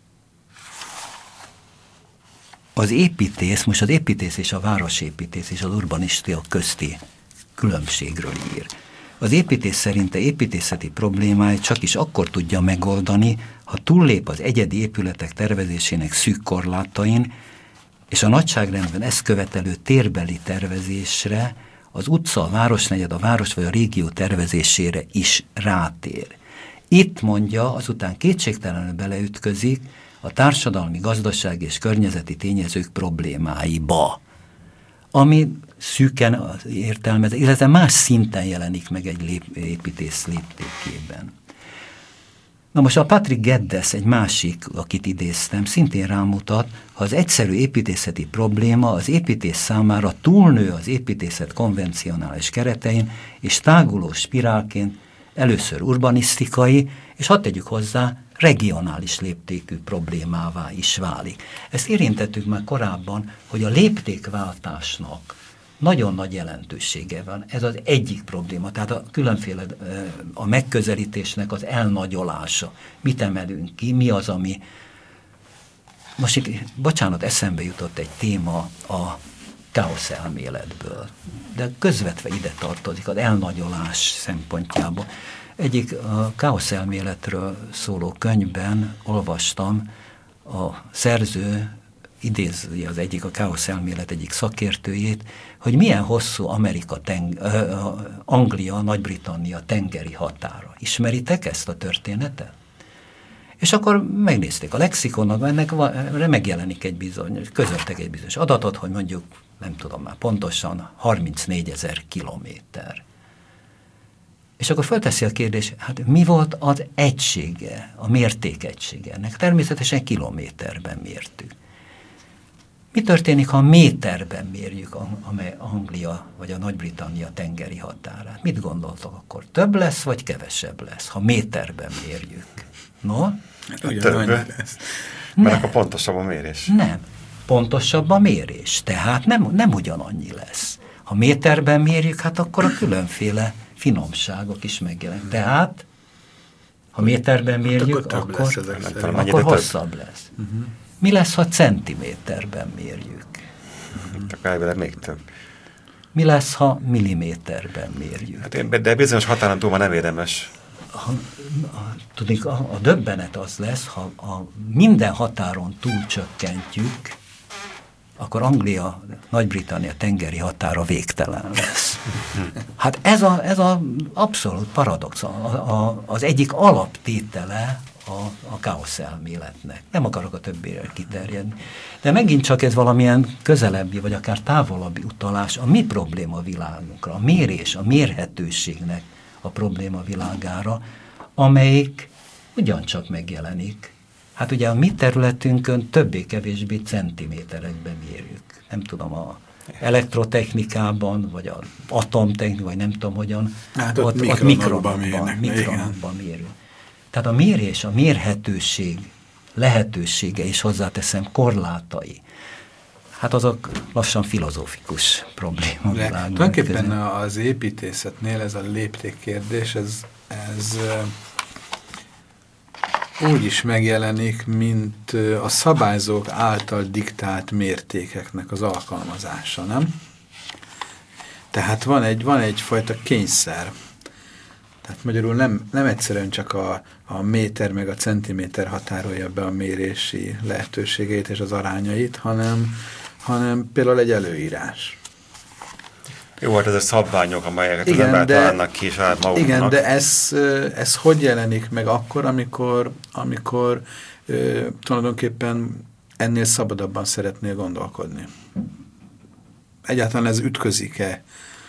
az építész, most az építész és a városépítész és az urbanistika közti különbségről ír. Az építész szerinte építészeti problémáit csak is akkor tudja megoldani, ha túllép az egyedi épületek tervezésének szűk korlátain, és a nagyságrendben ezt követelő térbeli tervezésre, az utca, a városnegyed, a város vagy a régió tervezésére is rátér. Itt mondja, azután kétségtelenül beleütközik a társadalmi, gazdasági és környezeti tényezők problémáiba, ami szűken értelmez, illetve más szinten jelenik meg egy építész léptékében. Na most a Patrick Geddes, egy másik, akit idéztem, szintén rámutat, ha az egyszerű építészeti probléma az építész számára túlnő az építészet konvencionális keretein, és táguló spirálként először urbanisztikai, és hadd tegyük hozzá, regionális léptékű problémává is válik. Ezt érintettük már korábban, hogy a léptékváltásnak nagyon nagy jelentősége van. Ez az egyik probléma, tehát a különféle a megközelítésnek az elnagyolása. Mit emelünk ki, mi az, ami... Most itt, bocsánat, eszembe jutott egy téma a káosz elméletből, de közvetve ide tartozik az elnagyolás szempontjából. Egyik a káosz elméletről szóló könyvben olvastam, a szerző idézi az egyik, a káosz elmélet egyik szakértőjét, hogy milyen hosszú Anglia, Nagy-Britannia tengeri határa. Ismeritek ezt a történetet? És akkor megnézték a lexikonnak, ennek megjelenik egy közöltek egy bizonyos adatot, hogy mondjuk, nem tudom már pontosan, 34 000 kilométer. És akkor fölteszi a kérdés, hát mi volt az egysége, a mértékegysége ennek? Természetesen kilométerben mértük. Mi történik, ha méterben mérjük Anglia vagy a Nagy-Britannia tengeri határát? Mit gondoltok akkor? Több lesz, vagy kevesebb lesz, ha méterben mérjük? No? Több lesz. Mert akkor pontosabb a mérés. Nem. Pontosabb a mérés. Tehát nem ugyanannyi lesz. Ha méterben mérjük, hát akkor a különféle finomságok is megjelennek. Tehát, ha méterben mérjük, akkor hosszabb lesz. Mi lesz, ha centiméterben mérjük? Akkor még több. Mi lesz, ha milliméterben mérjük? Hát de bizonyos határon túl már nem érdemes. tudjuk, a döbbenet az lesz, ha minden határon túlcsökkentjük, akkor Anglia, Nagy-Britannia tengeri határa végtelen lesz. Hát ez a abszolút paradox, az egyik alaptétele a káosz elméletnek. Nem akarok a többére kiterjedni. De megint csak ez valamilyen közelebbi, vagy akár távolabbi utalás a mi probléma világunkra, a mérés, a mérhetőségnek a probléma világára, amelyik ugyancsak megjelenik. Hát ugye a mi területünkön többé-kevésbé centiméterekben mérjük. Nem tudom, a elektrotechnikában, vagy az atomtechnikában, vagy nem tudom hogyan, hát ott mikronokban mérünk. Tehát a mérés, a mérhetőség lehetősége és hozzáteszem korlátai, hát azok lassan filozófikus probléma. Tulajdonképpen az építészetnél ez a léptékkérdés, ez úgy is megjelenik, mint a szabályzók által diktált mértékeknek az alkalmazása, nem? Tehát van egyfajta kényszer. Tehát magyarul nem egyszerűen csak a méter meg a centiméter határolja be a mérési lehetőségeit és az arányait, hanem például egy előírás. Jó, hát ez a szabványok, amelyeket az ember találnak ki saját maguknak. Igen, de ez hogy jelenik meg akkor, amikor tulajdonképpen ennél szabadabban szeretnél gondolkodni? Egyáltalán ez ütközik-e?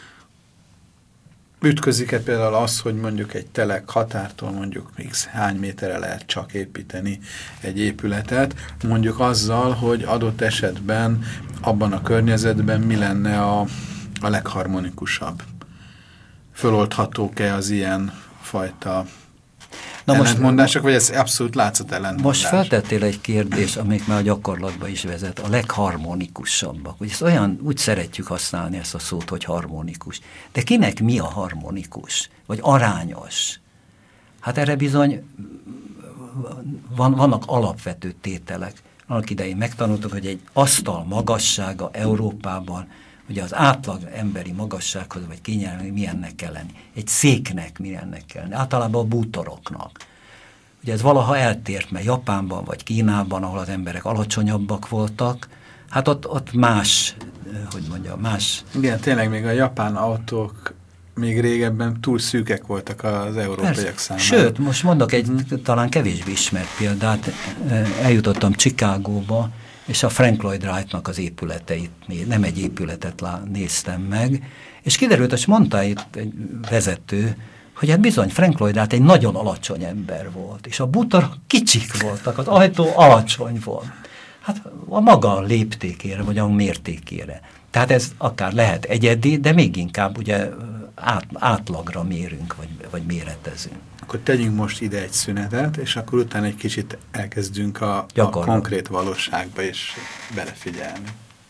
Ütközik-e például az, hogy mondjuk egy telek határtól mondjuk x hány méterre lehet csak építeni egy épületet, mondjuk azzal, hogy adott esetben abban a környezetben mi lenne a legharmonikusabb? Föloldhatók-e az ilyen fajta ellentmondások, vagy ez abszolút látszat ellentmondás? Most feltettél egy kérdés, amelyik már a gyakorlatba is vezet, a legharmonikusabbak. Ugye ezt úgy szeretjük használni ezt a szót, hogy harmonikus. De kinek mi a harmonikus? Vagy arányos? Hát erre bizony vannak alapvető tételek. Annak idején megtanultuk, hogy egy asztal magassága Európában, ugye az átlag emberi magassághoz, vagy kényelmi milyennek kell lenni. Egy széknek milyennek kell lenni. Általában a bútoroknak. Ugye ez valaha eltért, mert Japánban, vagy Kínában, ahol az emberek alacsonyabbak voltak, hát ott más, hogy mondjam, más... Igen, tényleg még a japán autók még régebben túl szűkek voltak az európaiak számára. Sőt, most mondok egy talán kevésbé ismert példát. Eljutottam Chicagóba, és a Frank Lloyd Wrightnak az épületeit, nem egy épületet néztem meg, és kiderült, hogy mondta itt egy vezető, hogy hát bizony Frank Lloyd Wright egy nagyon alacsony ember volt, és a bútorok kicsik voltak, az ajtó alacsony volt. Hát a maga léptékére, vagy a mértékére. Tehát ez akár lehet egyedi, de még inkább ugye átlagra mérünk, vagy méretezünk. Akkor tegyünk most ide egy szünetet, és akkor utána egy kicsit elkezdünk a konkrét valóságba is belefigyelni.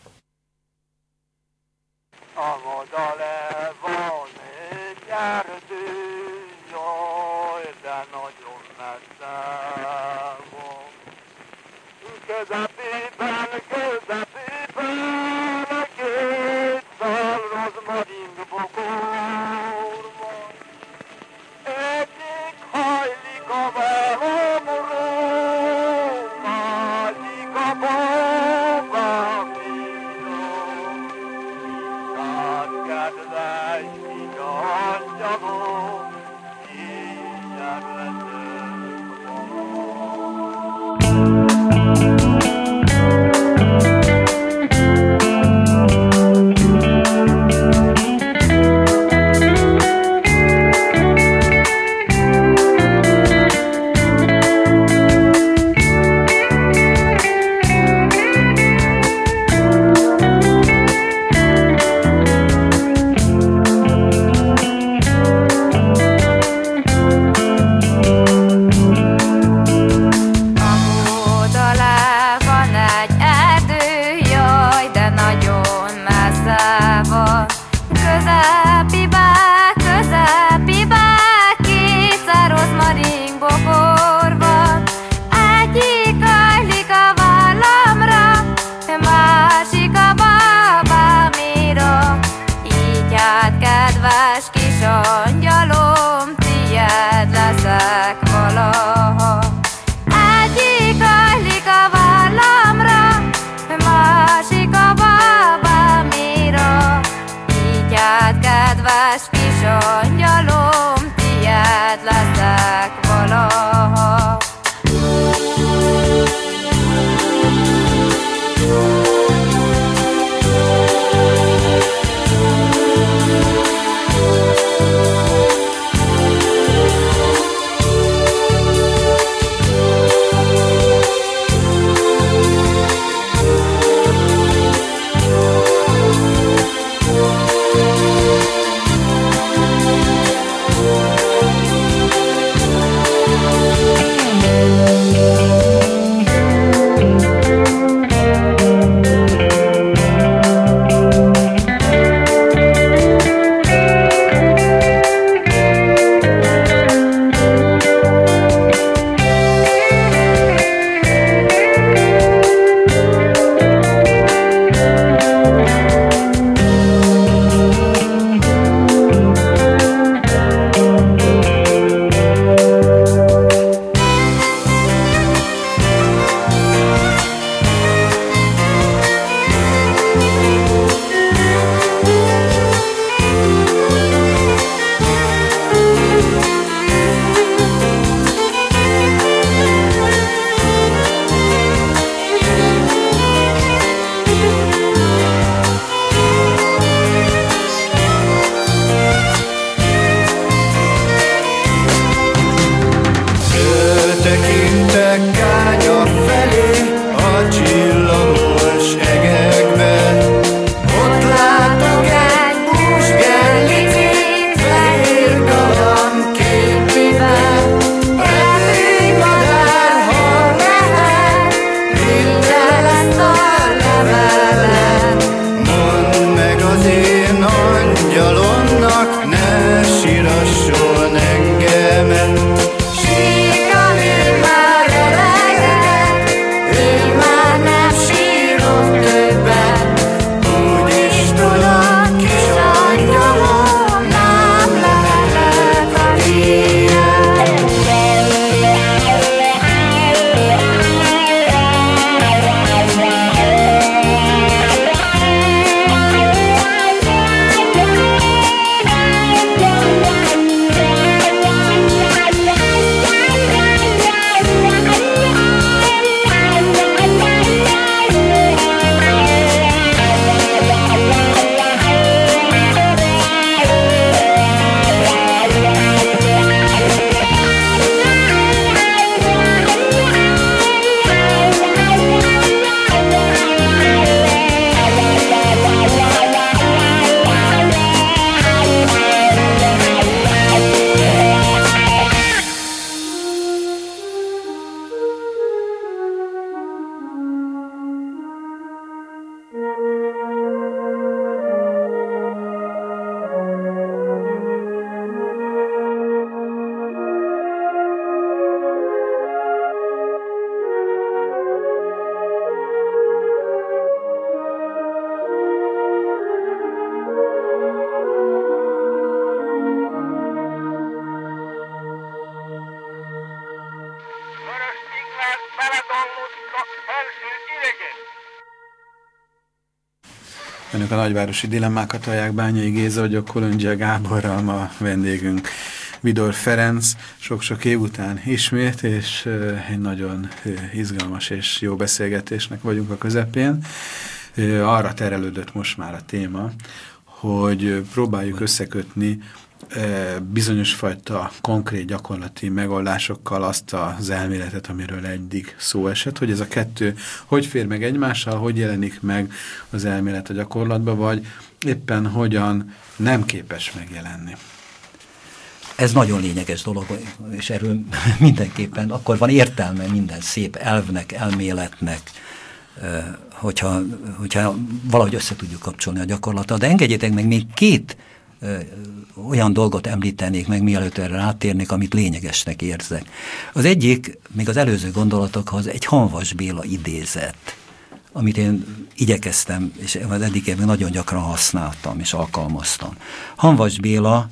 Amadale van egy erdő, jaj, de nagyon messze van. Közepében, két szál rozmarin bokor van. Egyik hajlik a velomról, másik a bogamiról. Tehát kedves figyeljanom, ilyen leszünk való. Önök a nagyvárosi dilemmákat hallják, Bányai Géza vagyok, Kolondzsia Gáborral, ma vendégünk Vidor Ferenc, sok-sok év után ismét, és egy nagyon izgalmas és jó beszélgetésnek vagyunk a közepén. Arra terelődött most már a téma, hogy próbáljuk összekötni bizonyos fajta konkrét gyakorlati megoldásokkal azt az elméletet, amiről eddig szó esett, hogy ez a kettő hogy fér meg egymással, hogy jelenik meg az elmélet a gyakorlatba, vagy éppen hogyan nem képes megjelenni. Ez nagyon lényeges dolog, és erről mindenképpen akkor van értelme minden szép elvnek, elméletnek, hogyha valahogy össze tudjuk kapcsolni a gyakorlattal. De engedjétek meg, még két olyan dolgot említenék meg, mielőtt erre rátérnék, amit lényegesnek érzek. Az egyik, még az előző gondolatokhoz, egy Hanvas Béla idézet, amit én igyekeztem, és az eddigében nagyon gyakran használtam és alkalmaztam. Hanvas Béla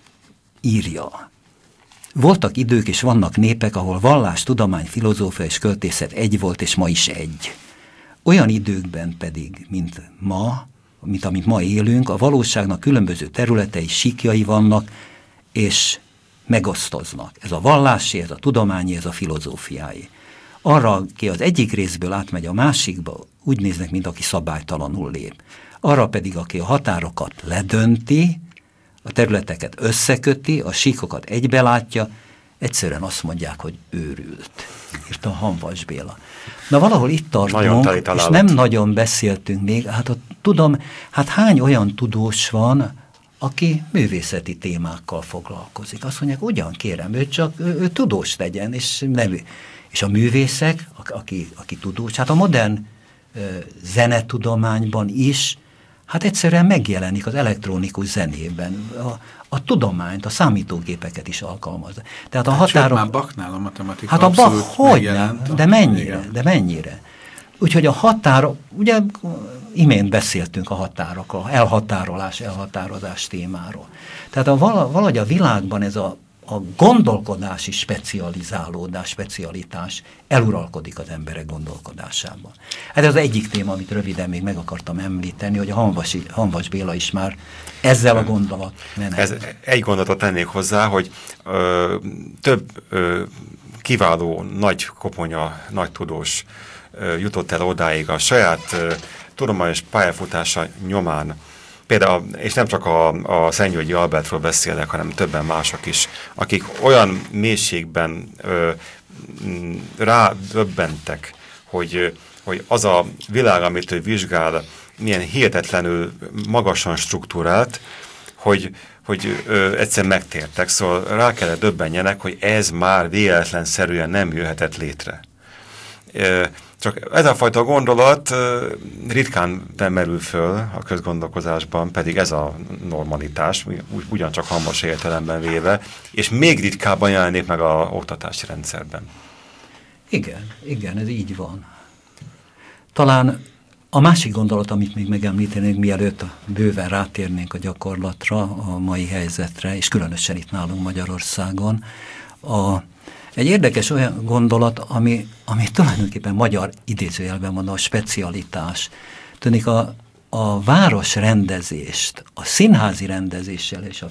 írja: voltak idők és vannak népek, ahol vallás, tudomány, filozófia és költészet egy volt, és ma is egy. Olyan időkben pedig, mint amit ma élünk, a valóságnak különböző területei, síkjai vannak, és megosztoznak. Ez a vallási, ez a tudományi, ez a filozófiái. Arra, aki az egyik részből átmegy a másikba, úgy néznek, mint aki szabálytalanul lép. Arra pedig, aki a határokat ledönti, a területeket összeköti, a síkokat egybelátja, egyszerűen azt mondják, hogy őrült. Írta Hanvas Béla. Na valahol itt tartunk, és nem nagyon beszéltünk még, tudom, hány olyan tudós van, aki művészeti témákkal foglalkozik. Azt mondják, ugyan kérem, ő tudós legyen, és a művészek, aki tudós, a modern zenetudományban is, egyszerűen megjelenik az elektronikus zenében. A tudományt, a számítógépeket is alkalmazza. Tehát a határok... már Bachnál a matematika abszolút megjelent. De mennyire? Úgyhogy a határok, ugye imént beszéltünk a határokról, elhatározás témáról. Tehát valahogy a világban ez a gondolkodási specialitás eluralkodik az emberek gondolkodásában. Ez az egyik téma, amit röviden még meg akartam említeni, hogy a Hanvas Béla is már ezzel a gondolat menet. Egy gondolatot tennék hozzá, hogy több kiváló nagy koponya, nagy tudós jutott el odáig a saját tudományos pályafutása nyomán. Például, és nem csak a Szentgyörgyi Albertről beszélek, hanem többen mások is, akik olyan mélységben rádöbbentek, hogy az a világ, amit ő vizsgál, milyen hihetetlenül magasan struktúrált, hogy egyszer megtértek, szóval rá kellett döbbenjenek, hogy ez már véletlenszerűen nem jöhetett létre. Csak ez a fajta gondolat ritkán nem merül föl a közgondolkozásban, pedig ez a normalitás, ugyancsak Hanvas értelemben véve, és még ritkábban jelenik meg az oktatási rendszerben. Igen, ez így van. Talán a másik gondolat, amit még megemlítenénk, mielőtt bőven rátérnénk a gyakorlatra, a mai helyzetre, és különösen itt nálunk Magyarországon, egy érdekes olyan gondolat, ami tulajdonképpen magyar idézőjelben van, a specialitás. Tudnék, a városrendezést, a színházi rendezéssel és a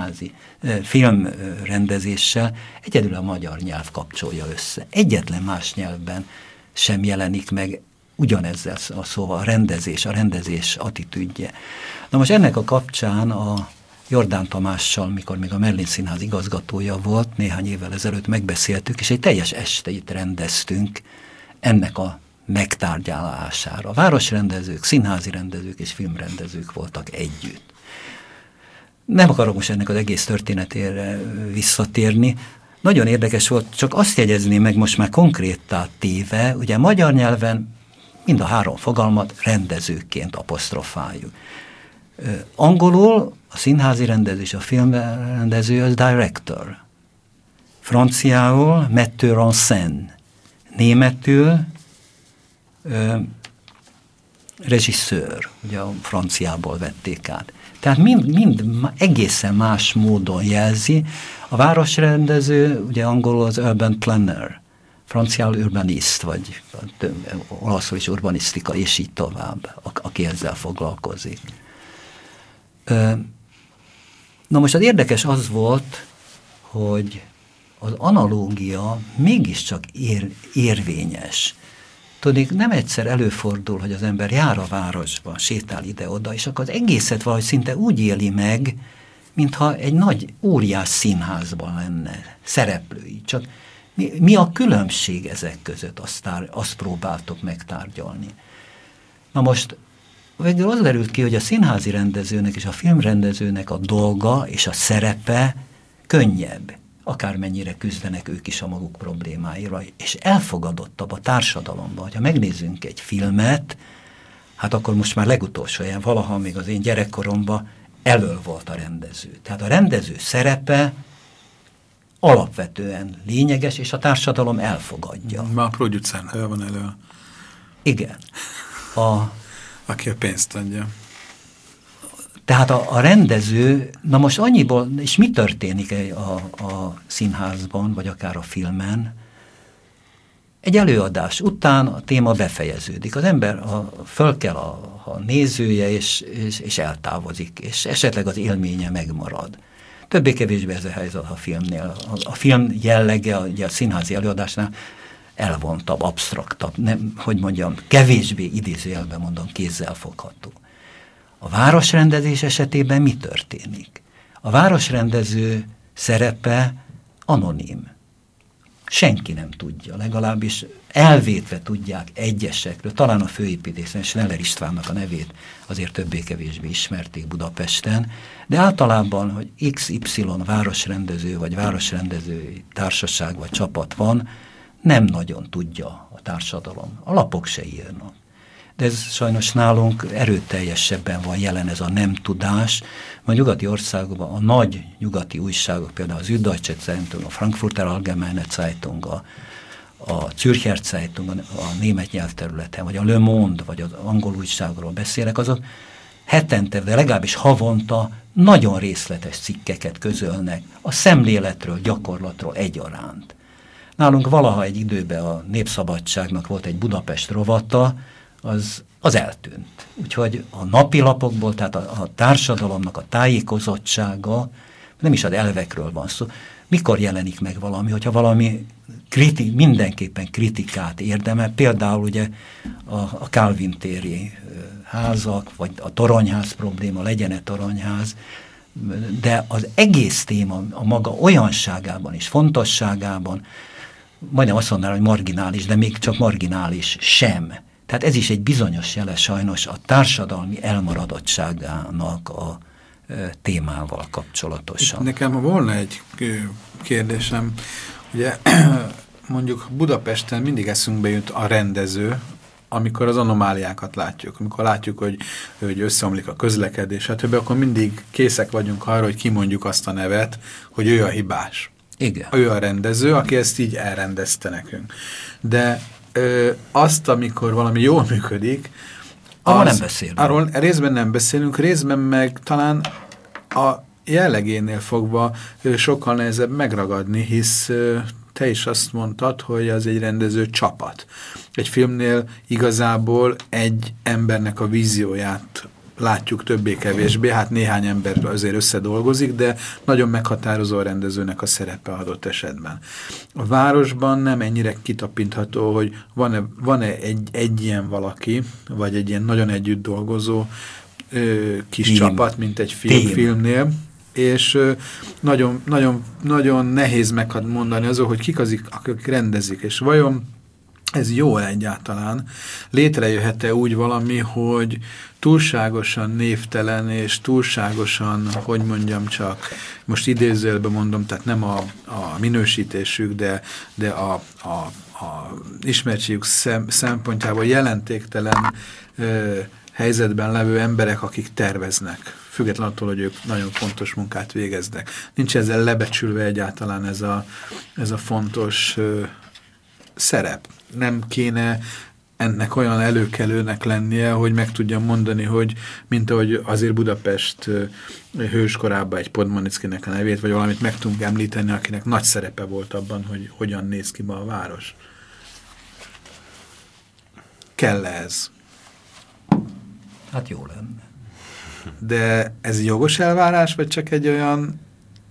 filmrendezéssel egyedül a magyar nyelv kapcsolja össze. Egyetlen más nyelvben sem jelenik meg ugyanezzel a szóval a rendezés attitűdje. Na most ennek a kapcsán a Jordán Tamással, mikor még a Merlin Színház igazgatója volt, néhány évvel ezelőtt megbeszéltük, és egy teljes estét rendeztünk ennek a megtárgyalására. Városrendezők, színházi rendezők és filmrendezők voltak együtt. Nem akarok most ennek az egész történetére visszatérni. Nagyon érdekes volt, csak azt jegyezném meg most már konkréttá téve, ugye magyar nyelven mind a három fogalmat rendezőként apostrofáljuk. Angolul a színházi rendező és a filmrendező az director. Franciául metteur en scène. Németül regisseur, ugye a franciából vették át. Tehát mind egészen más módon jelzi. A városrendező, ugye angolul az urban planner, franciául urbanist, vagy olaszul is urbanisztika, és így tovább, aki ezzel foglalkozik. Na most az érdekes az volt, hogy az analógia mégiscsak érvényes. Tudnék, nem egyszer előfordul, hogy az ember jár a városba, sétál ide-oda, és akkor az egészet valahogy szinte úgy éli meg, mintha egy nagy, óriás színházban lenne, szereplői. Csak mi a különbség ezek között, azt próbáltok megtárgyalni. Na most végül az derült ki, hogy a színházi rendezőnek és a filmrendezőnek a dolga és a szerepe könnyebb, akármennyire küzdenek ők is a maguk problémáira, és elfogadottabb a társadalomban. Ha megnézzünk egy filmet, hát akkor most már legutolsó ilyen, valaha még az én gyerekkoromban elől volt a rendező. Tehát a rendező szerepe alapvetően lényeges, és a társadalom elfogadja. Már a producer van elő. Igen. Aki a pénzt adja. Tehát a rendező, na most annyiból, és mi történik a színházban, vagy akár a filmen, egy előadás után a téma befejeződik. Az ember fölkel a nézője, és eltávozik, és esetleg az élménye megmarad. Többé-kevésbé ez a helyzet a filmnél. A film jellege, ugye a színházi előadásnál elvontabb, absztraktabb, nem, hogy mondjam, kevésbé idézőjelben mondom, kézzel fogható. A városrendezés esetében mi történik? A városrendező szerepe anonim. Senki nem tudja, legalábbis elvétve tudják egyesekről, talán a főépítészen, Schneller Istvánnak a nevét azért többé-kevésbé ismerték Budapesten, de általában, hogy XY városrendező, vagy városrendező társaság, vagy csapat van, nem nagyon tudja a társadalom. A lapok se írnak. De ez sajnos nálunk erőteljesebben van jelen ez a nem tudás. A nyugati országokban a nagy nyugati újságok, például az Süddeutsche Zeitung, a Frankfurter Allgemeine Zeitung, a Zürcher Zeitung a német nyelvterületen, vagy a Le Monde, vagy az angol újságról beszélek, azok hetente, de legalábbis havonta nagyon részletes cikkeket közölnek a szemléletről, gyakorlatról egyaránt. Nálunk valaha egy időben a Népszabadságnak volt egy Budapest rovata, az eltűnt. Úgyhogy a napilapokból, tehát a társadalomnak a tájékozottsága, nem is az elvekről van szó, mikor jelenik meg valami, hogyha valami mindenképpen kritikát érdemel, például ugye a Calvin téri házak, vagy a toronyház probléma, legyen-e toronyház, de az egész téma a maga olyanságában és fontosságában, majdnem azt mondanám, hogy marginális, de még csak marginális sem. Tehát ez is egy bizonyos jele sajnos a társadalmi elmaradottságának a témával kapcsolatosan. Nekem volna egy kérdésem, ugye mondjuk Budapesten mindig eszünkbe jut a rendező, amikor az anomáliákat látjuk, amikor látjuk, hogy összeomlik a közlekedés, stb., akkor mindig készek vagyunk arra, hogy kimondjuk azt a nevet, hogy ő a hibás. Igen. Ő a rendező, aki ezt így elrendezte nekünk. De azt, amikor valami jól működik, arról nem beszélünk. Arról részben nem beszélünk, részben meg talán a jellegénél fogva sokkal nehezebb megragadni, hisz te is azt mondtad, hogy az egy rendező csapat. Egy filmnél igazából egy embernek a vízióját látjuk többé-kevésbé, hát néhány ember azért összedolgozik, de nagyon meghatározó a rendezőnek a szerepe adott esetben. A városban nem ennyire kitapintható, hogy van-e egy ilyen valaki, vagy egy ilyen nagyon együtt dolgozó kis csapat, mint egy filmnél, és nagyon, nagyon, nagyon nehéz megmondani azon, hogy kik azok, akik rendezik, és vajon ez jó egyáltalán? Létrejöhet-e úgy valami, hogy túlságosan névtelen, és túlságosan, hogy mondjam csak, most idézőjelben mondom, tehát nem a minősítésük, de a ismertségük szempontjából jelentéktelen helyzetben levő emberek, akik terveznek, függetlenül attól, hogy ők nagyon fontos munkát végeznek. Nincs ezzel lebecsülve egyáltalán ez a fontos szerep. Nem kéne ennek olyan előkelőnek lennie, hogy meg tudjam mondani, hogy mint ahogy azért Budapest hőskorában egy Podmanickinek a nevét, vagy valamit meg tudunk említeni, akinek nagy szerepe volt abban, hogy hogyan néz ki ma a város. kell ez? Hát jó lenne. De ez jogos elvárás, vagy csak egy olyan...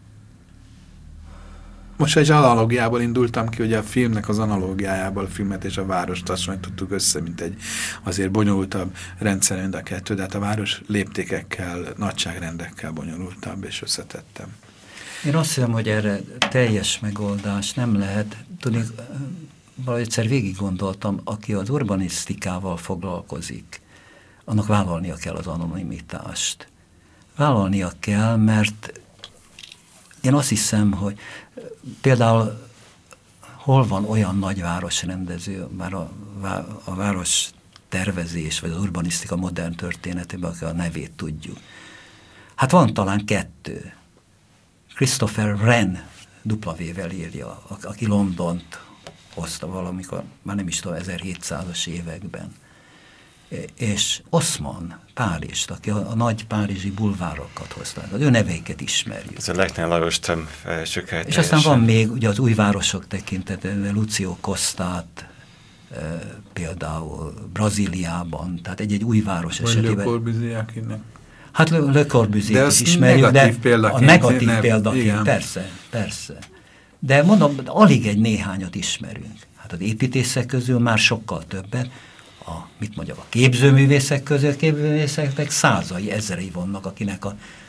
Most egy analógiából indultam ki, hogy a filmnek az analógiájából a filmet és a várost hasonlítottuk össze, mint egy azért bonyolultabb rendszerrend a kettő, de hát a város léptékekkel, nagyságrendekkel bonyolultabb és összetettem. Én azt hiszem, hogy erre teljes megoldás nem lehet. Tudni, valahogy egyszer végig gondoltam, aki az urbanisztikával foglalkozik, annak vállalnia kell az anonimitást. Vállalnia kell, mert én azt hiszem, hogy például hol van olyan nagyváros rendező, már a város tervezés, vagy az urbanisztika modern történetében, aki a nevét tudjuk. Hát van talán 2. Christopher Wren W-vel írja, aki Londont hozta valamikor, már nem is tudom, 1700-as években. És Osman Párizst, aki a nagy párizsi bulvárokat hozta, az ő neveiket ismerjük. Ez a Lechner Lajost felsőkel. És aztán van még ugye az új városok tekintetében Lucio Costát, például Brazíliában, tehát egy új város esetében. Vagy Le Corbusier, akinek? Hát Le Corbusier is ismerjük, de a negatív példaként, persze. De mondom, alig egy néhányat ismerünk. Hát az építészek közül már sokkal többet, a képzőművészek közül, képzőművészeknek százai, ezrei vannak, akinek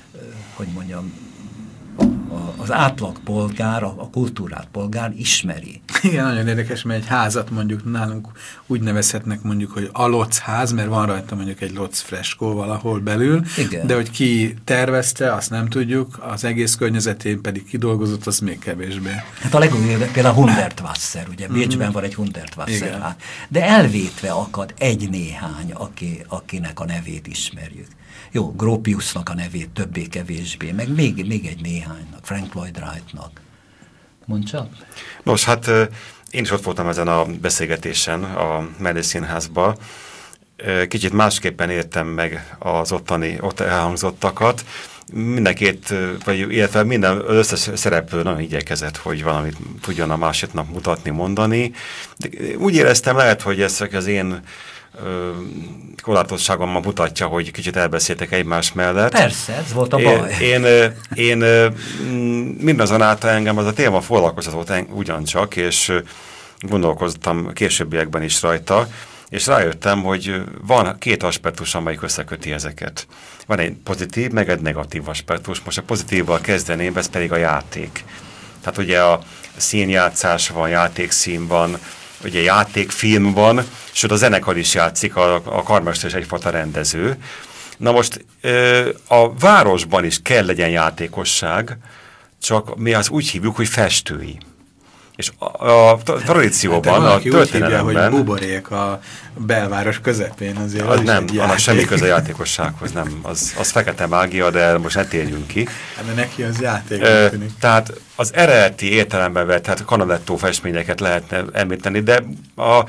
az átlagpolgár, a kultúrát polgár ismeri. Igen, nagyon érdekes, mert egy házat mondjuk nálunk úgy nevezhetnek mondjuk, hogy a Locz-ház, mert van rajta mondjuk egy Locz freskó valahol belül, igen. De hogy ki tervezte, azt nem tudjuk, az egész környezetén pedig kidolgozott, az még kevésbé. Hát a legújabb például a Hundertwasser, ugye Bécsben van egy Hundertwasser, de elvétve akad egy néhány, akinek a nevét ismerjük. Jó, Gropiusnak a nevét többé-kevésbé, meg még egy néhánynak, Frank Lloyd Wrightnak. Mondd csak. Nos, hát én is ott voltam ezen a beszélgetésen a Mellé Színházban. Kicsit másképpen értem meg az ott elhangzottakat. Mindenkét, illetve minden összes szereplő nagyon igyekezett, hogy valamit tudjon a másiknak mutatni, mondani. De úgy éreztem, lehet, hogy ezek az én korlátosságommal mutatja, hogy kicsit elbeszéltek egymás mellett. Persze, ez volt a baj. Én mindazonáltal engem az a téma foglalkoztatott ugyancsak, és gondolkoztam későbbiekben is rajta, és rájöttem, hogy van 2 aspektus, amelyik összeköti ezeket. Van egy pozitív, meg egy negatív aspektus. Most a pozitívval kezdeném, ez pedig a játék. Tehát ugye a színjátszás van, játékszín van, ugye játékfilm van, sőt a zenekar is játszik, a karmester is egyfajta rendező. Na most a városban is kell legyen játékosság, csak mi azt úgy hívjuk, hogy festői. És a tradícióban, a történelemben... Úgy hívja, hogy buborék a belváros közepén azért. Az nem, annak semmi köze a játékossághoz, nem. Az fekete mágia, de most ne térjünk ki. De neki az játék. Tehát az eredeti értelemben vett, tehát Canaletto festményeket lehetne említeni, de a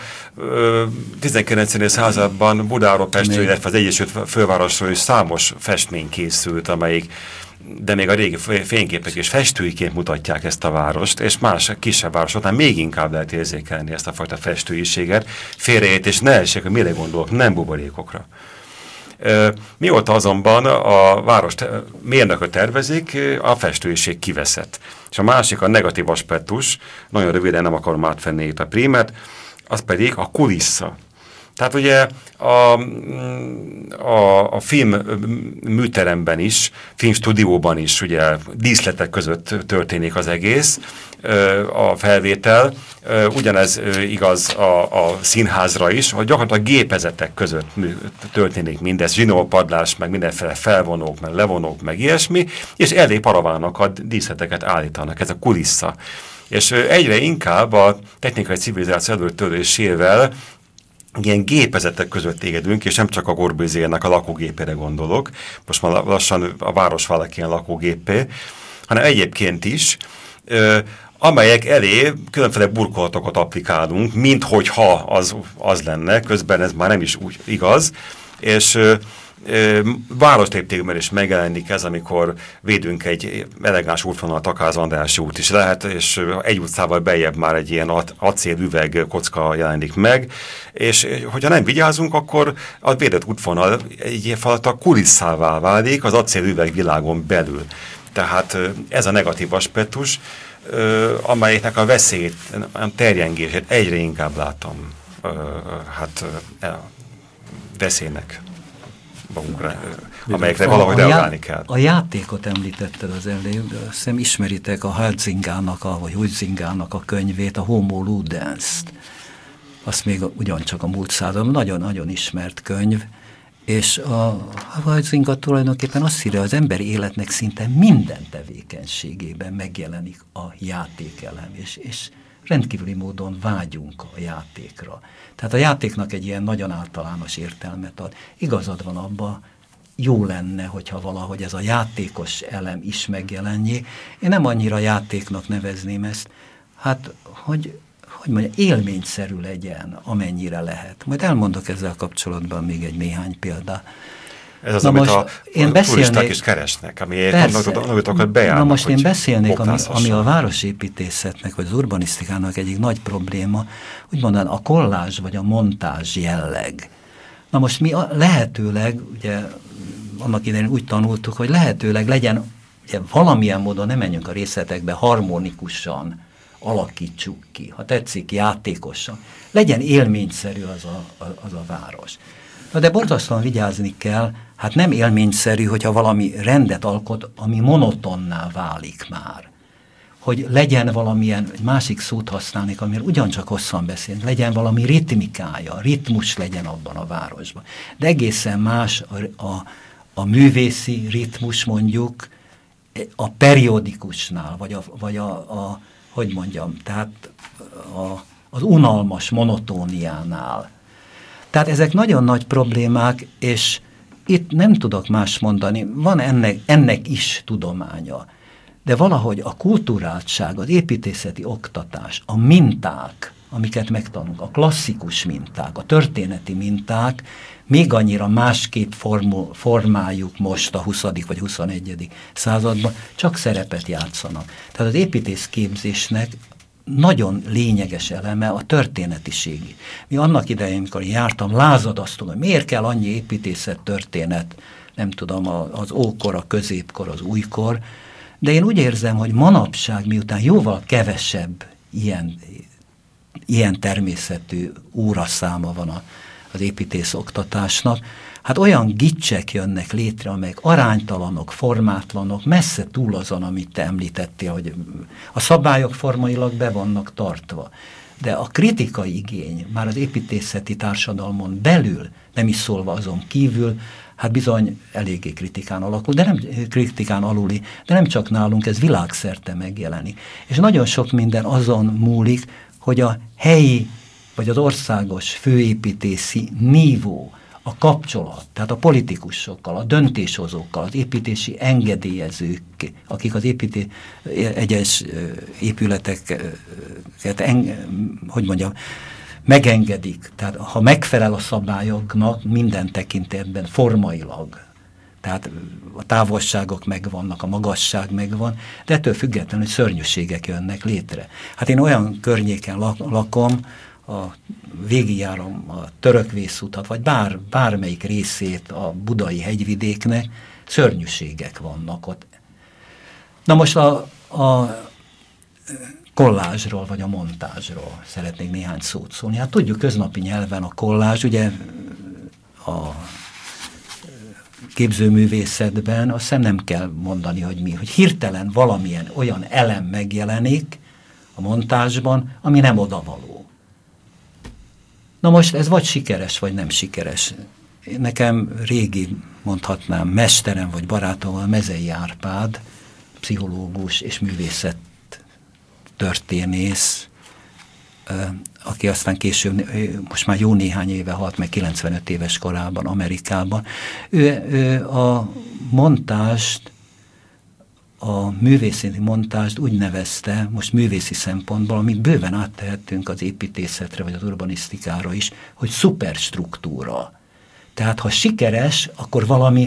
19. században Budáról Pestről, illetve az Egyesült Fővárosról is számos festmény készült, amelyik de még a régi fényképek is festőiként mutatják ezt a várost, és más kisebb városoknál még inkább lehet érzékelni ezt a fajta festőiséget. Félreértés ne essék, hogy mire gondolok, nem buborékokra. Mióta azonban a város mérnököt tervezik, a festőiség kiveszett. És a másik, a negatív aspektus, nagyon röviden nem akarom átvenni itt a prímet, az pedig a kulissza. Tehát ugye a film műteremben is, filmstúdióban is ugye díszletek között történik az egész, a felvétel, ugyanez igaz a színházra is, hogy gyakorlatilag gépezetek között történik mindez, zsinórpadlás, meg mindenféle felvonók, meg levonók, meg ilyesmi, és elé paravánokat, díszleteket állítanak, ez a kulissza. És egyre inkább a technikai civilizáció előtörésével ilyen gépezetek között égedünk, és nem csak a Corbusier-nek a lakógépére gondolok, most már lassan a város válik ilyen lakógépé, hanem egyébként is, amelyek elé különféle burkolatokat applikálunk, minthogyha az lenne, közben ez már nem is úgy igaz, és városléptékben is megjelenik ez, amikor védünk egy elegáns útvonalat, akár az Andrássy út is lehet, és egy utcával beljebb már egy ilyen acélüveg kocka jelenik meg, és hogyha nem vigyázunk, akkor a védett útvonal egy fajta kulisszává válik az acélüveg világon belül. Tehát ez a negatív aspektus, amelyeknek a veszélyét, a terjengését egyre inkább látom veszélynek magunkra, amelyekre valahogy reagálni kell. A játékot említetted az előbb, azt hiszem ismeritek a Huizingának, vagy Huizingának a könyvét, a Homo Ludens-t. Azt még ugyancsak a múlt században, nagyon-nagyon ismert könyv, és a Huizinga tulajdonképpen azt írja, az emberi életnek szinte minden tevékenységében megjelenik a játékelem, és rendkívüli módon vágyunk a játékra. Tehát a játéknak egy ilyen nagyon általános értelmet ad. Igazad van abba, jó lenne, hogyha valahogy ez a játékos elem is megjelenjék. Én nem annyira játéknak nevezném ezt, hát, hogy mondjam, élményszerű legyen, amennyire lehet. Majd elmondok ezzel kapcsolatban még egy néhány példát. Ez az, amit a turisták is keresnek, amiért nagyokat bejárnak. Na most én beszélnék, ami a városépítészetnek, vagy az urbanisztikának egyik nagy probléma, úgy mondanám, a kollázs vagy a montázs jelleg. Na most mi lehetőleg, ugye annak idején úgy tanultuk, hogy lehetőleg legyen, ugye, valamilyen módon nem menjünk a részletekbe, harmonikusan alakítsuk ki, ha tetszik, játékosan. Legyen élményszerű az a város. Na de borzasztóan vigyázni kell, hát nem élményszerű, hogyha valami rendet alkot, ami monotonná válik már. Hogy legyen valamilyen, egy másik szót használnék, amiről ugyancsak hosszan beszélünk, legyen valami ritmikája, ritmus legyen abban a városban. De egészen más a művészi ritmus mondjuk a periódikusnál, vagy hogy mondjam, tehát az unalmas monotóniánál. Tehát ezek nagyon nagy problémák, és itt nem tudok más mondani, van ennek is tudománya, de valahogy a kulturáltság, az építészeti oktatás, a minták, amiket megtanulunk, a klasszikus minták, a történeti minták, még annyira másképp formáljuk most a 20. vagy 21. században, csak szerepet játszanak. Tehát az építészképzésnek nagyon lényeges eleme a történetiség. Mi annak idején, amikor jártam, lázadoztam, hogy miért kell annyi építészet történet, nem tudom, az ókor, a középkor, az újkor, de én úgy érzem, hogy manapság, miután jóval kevesebb ilyen természetű óraszáma van az építész oktatásnak, hát olyan gicsek jönnek létre, amelyek aránytalanok, formátlanok, messze túl azon, amit te említettél, hogy a szabályok formailag be vannak tartva. De a kritikai igény már az építészeti társadalmon belül, nem is szólva azon kívül, hát bizony eléggé kritikán alakul, de nem kritikán aluli, de nem csak nálunk, ez világszerte megjelenik. És nagyon sok minden azon múlik, hogy a helyi vagy az országos főépítészi nívó, a kapcsolat, tehát a politikusokkal, a döntéshozókkal, az építési engedélyezők, akik az egyes épületeket, hogy mondjam, megengedik. Tehát ha megfelel a szabályoknak minden tekintetben formailag, tehát a távolságok megvannak, a magasság megvan, de ettől függetlenül szörnyűségek jönnek létre. Hát én olyan környéken lakom, végigjárom a Törökvészutat, vagy bármelyik részét a budai hegyvidéknek, szörnyűségek vannak ott. Na most a kollázsról, vagy a montázsról szeretnék néhány szót szólni. Hát tudjuk, köznapi nyelven a kollázs, ugye a képzőművészetben azt hiszem nem kell mondani, hogy mi, hogy hirtelen valamilyen olyan elem megjelenik a montázsban, ami nem odavaló. Na most ez vagy sikeres, vagy nem sikeres. Nekem régi, mondhatnám, mesterem vagy barátom a Mezei Árpád, pszichológus és művészet történész, aki aztán később, most már jó néhány éve halt meg, 95 éves korában Amerikában. Ő a montást, a művészeti montást úgy nevezte, most művészi szempontból, amit bőven áttehetünk az építészetre, vagy az urbanisztikára is, hogy szuperstruktúra. Tehát ha sikeres, akkor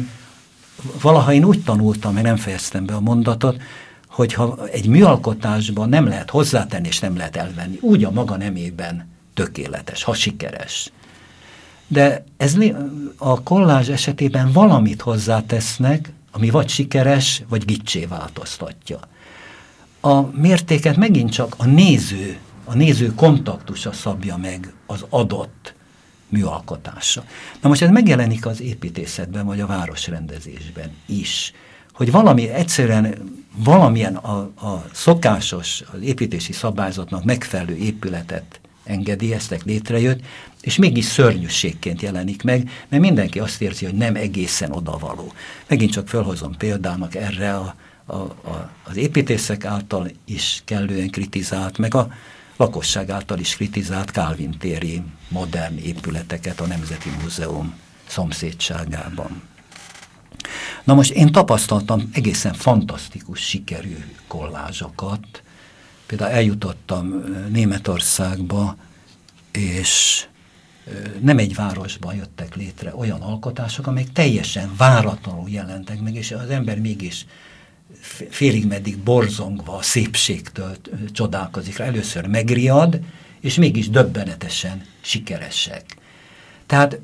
valaha én úgy tanultam, mert nem fejeztem be a mondatot, hogy ha egy műalkotásban nem lehet hozzátenni és nem lehet elvenni, úgy a maga nemében tökéletes, ha sikeres. De ez a kollázs esetében valamit hozzátesznek, ami vagy sikeres, vagy gicsé változtatja. A mértéket megint csak a néző kontaktusa szabja meg az adott műalkotása. Na most ez megjelenik az építészetben, vagy a városrendezésben is, hogy valamilyen a szokásos, az építési szabályzatnak megfelelő épületet engedélyeztek, létrejött, és mégis szörnyűségként jelenik meg, mert mindenki azt érzi, hogy nem egészen odavaló. Megint csak felhozom példának erre az építészek által is kellően kritizált, meg a lakosság által is kritizált Kálvin téri modern épületeket a Nemzeti Múzeum szomszédságában. Na most én tapasztaltam egészen fantasztikus sikerű kollázsokat. Például eljutottam Németországba, és nem egy városban jöttek létre olyan alkotások, amelyek teljesen váratlanul jelentek meg, és az ember mégis félig meddig borzongva a szépségtől csodálkozik rá. Először megriad, és mégis döbbenetesen sikeresek. Tehát,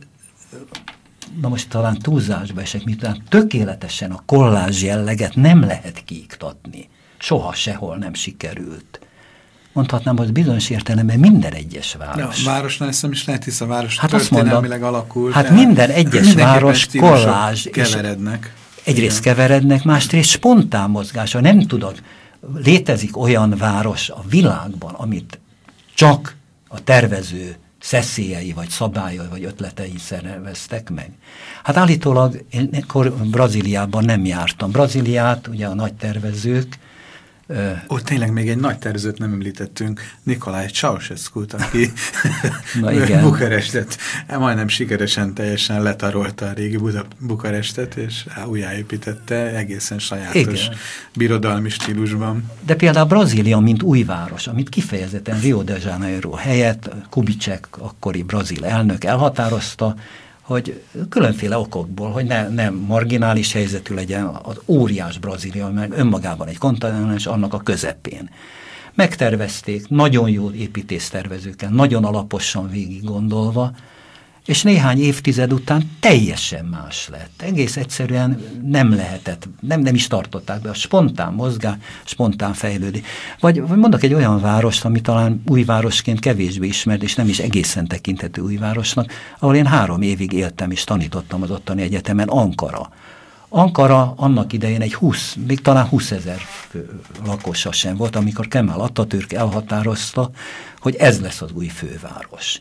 na most talán túlzásba esek, miután tökéletesen a kollázs jelleget nem lehet kiiktatni. Soha sehol nem sikerült. Mondhatnám, hogy bizonyos értelemben minden egyes város. Ja, a városnál ezt nem is lehet, hisz a város történelmileg alakult. Hát minden egyes város kollázs. Keverednek. Egyrészt keverednek, másrészt spontán mozgása. Nem tudod, létezik olyan város a világban, amit csak a tervező szeszélyei, vagy szabályai, vagy ötletei szerveztek meg. Hát állítólag én akkor Brazíliában nem jártam. Brazíliát, ugye a nagy tervezők, Ott tényleg még egy nagy tervezőt nem említettünk, Nicolae Ceausescu-t, aki Bukarestet majdnem sikeresen teljesen letarolta a régi Bukarestet, és újjáépítette egészen sajátos birodalmi stílusban. De például Brazília, mint új város, amit kifejezetten Rio de Janeiro helyett Kubitschek, akkori brazil elnök elhatározta, hogy különféle okokból, hogy nem marginális helyzetű legyen az óriás Brazília, meg önmagában egy kontinens, annak a közepén. Megtervezték, nagyon jó építésztervezőkkel, nagyon alaposan végig gondolva, és néhány évtized után teljesen más lett. Egész egyszerűen nem lehetett, nem is tartották be a spontán mozgás, spontán fejlődés. Vagy mondok egy olyan várost, ami talán új városként kevésbé ismert, és nem is egészen tekinthető új városnak, ahol én 3 évig éltem és tanítottam az ottani egyetemen, Ankara. Ankara annak idején még talán 20 000 lakosa sem volt, amikor Kemal Atatürk elhatározta, hogy ez lesz az új főváros.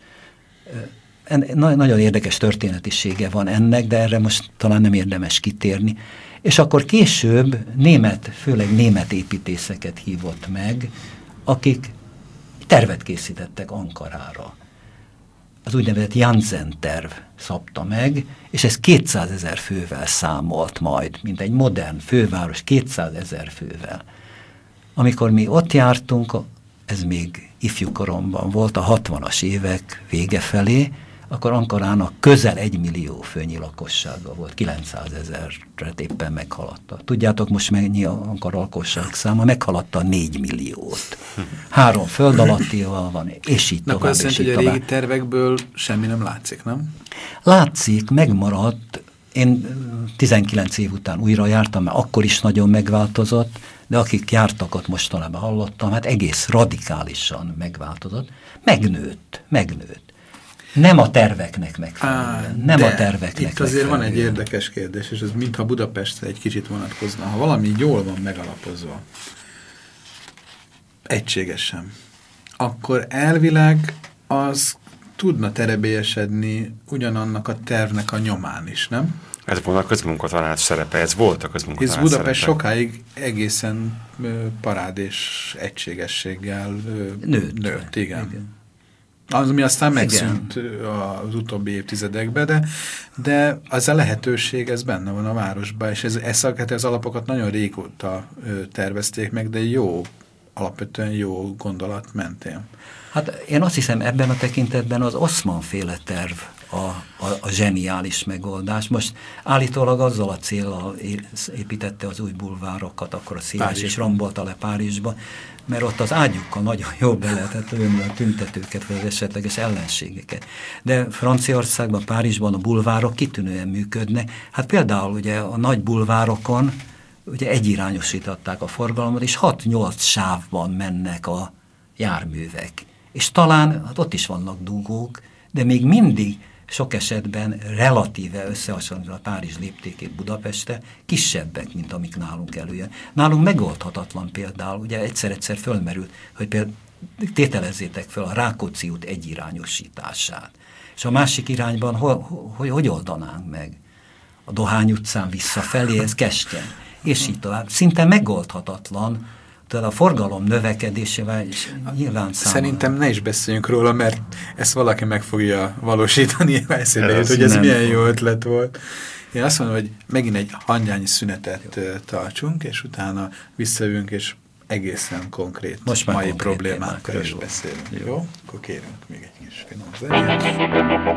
Nagyon érdekes történetisége van ennek, de erre most talán nem érdemes kitérni. És akkor később főleg német építészeket hívott meg, akik tervet készítettek Ankarára. Az úgynevezett Jansen terv szabta meg, és ez 200 000 fővel számolt majd, mint egy modern főváros 200 000 fővel. Amikor mi ott jártunk, ez még ifjúkoromban volt, a 60-as évek vége felé, akkor Ankarának közel 1 millió főnyi lakossága volt, 900 000-et éppen meghaladta. Tudjátok most mennyi Ankara lakosság száma? Meghaladta 4 milliót. 3 föld alattival van, és így tovább. Akkor azt jelenti, hogy a régi tervekből semmi nem látszik, nem? Látszik, megmaradt. Én 19 év után újra jártam, mert akkor is nagyon megváltozott, de akik jártak ott mostanában hallottam, hát egész radikálisan megváltozott. Megnőtt. Nem a terveknek megfelelően. Nem a terveknek itt azért van egy érdekes kérdés, és ez mintha Budapestre egy kicsit vonatkozna. Ha valami jól van megalapozva, egységesen, akkor elvileg az tudna terebélyesedni ugyanannak a tervnek a nyomán is, nem? Ez volna a közmunkatanács szerepe, ez volt a közmunkatanács szerepe. Ez Budapest sokáig egészen parád és egységességgel nőtt, igen. Az, ami aztán megszűnt az utóbbi évtizedekben, de az a lehetőség, ez benne van a városban, és ezeket az alapokat nagyon régóta tervezték meg, de jó alapvetően jó gondolat mentén. Hát én azt hiszem, ebben a tekintetben az Oszman-féle terv a zseniális megoldás. Most állítólag azzal a céllal építette az új bulvárokat, akkor a szíves és rombolta le Párizsba, mert ott az ágyukkal nagyon jól be lehetett lőni a tüntetőket, vagy az esetleges ellenségeket. De Franciaországban, Párizsban a bulvárok kitűnően működnek. Hát például ugye a nagy bulvárokon ugye egyirányosították a forgalmat, és 6-8 sávban mennek a járművek. És talán hát ott is vannak dugók, de még mindig sok esetben relatíve összehasonlítva a Párizs léptékét Budapestre kisebbek, mint amik nálunk előjön. Nálunk megoldhatatlan például, ugye egyszer-egyszer fölmerült, hogy például tételezzétek fel a Rákóczi út egyirányosítását. És a másik irányban hogy oldanánk meg? A Dohány utcán visszafelé, ez Kestyen. És így tovább. Szinte megoldhatatlan, tehát a forgalom növekedésével is nyilván számol. Szerintem ne is beszéljünk róla, mert ezt valaki meg fogja valósítani, hogy ez milyen jó ötlet volt. Én azt mondom, hogy megint egy hangyányi szünetet tartsunk, és utána visszajövünk, és egészen konkrét mai problémákkal is beszélünk. Jó? Akkor kérünk még egy kis finom zenét.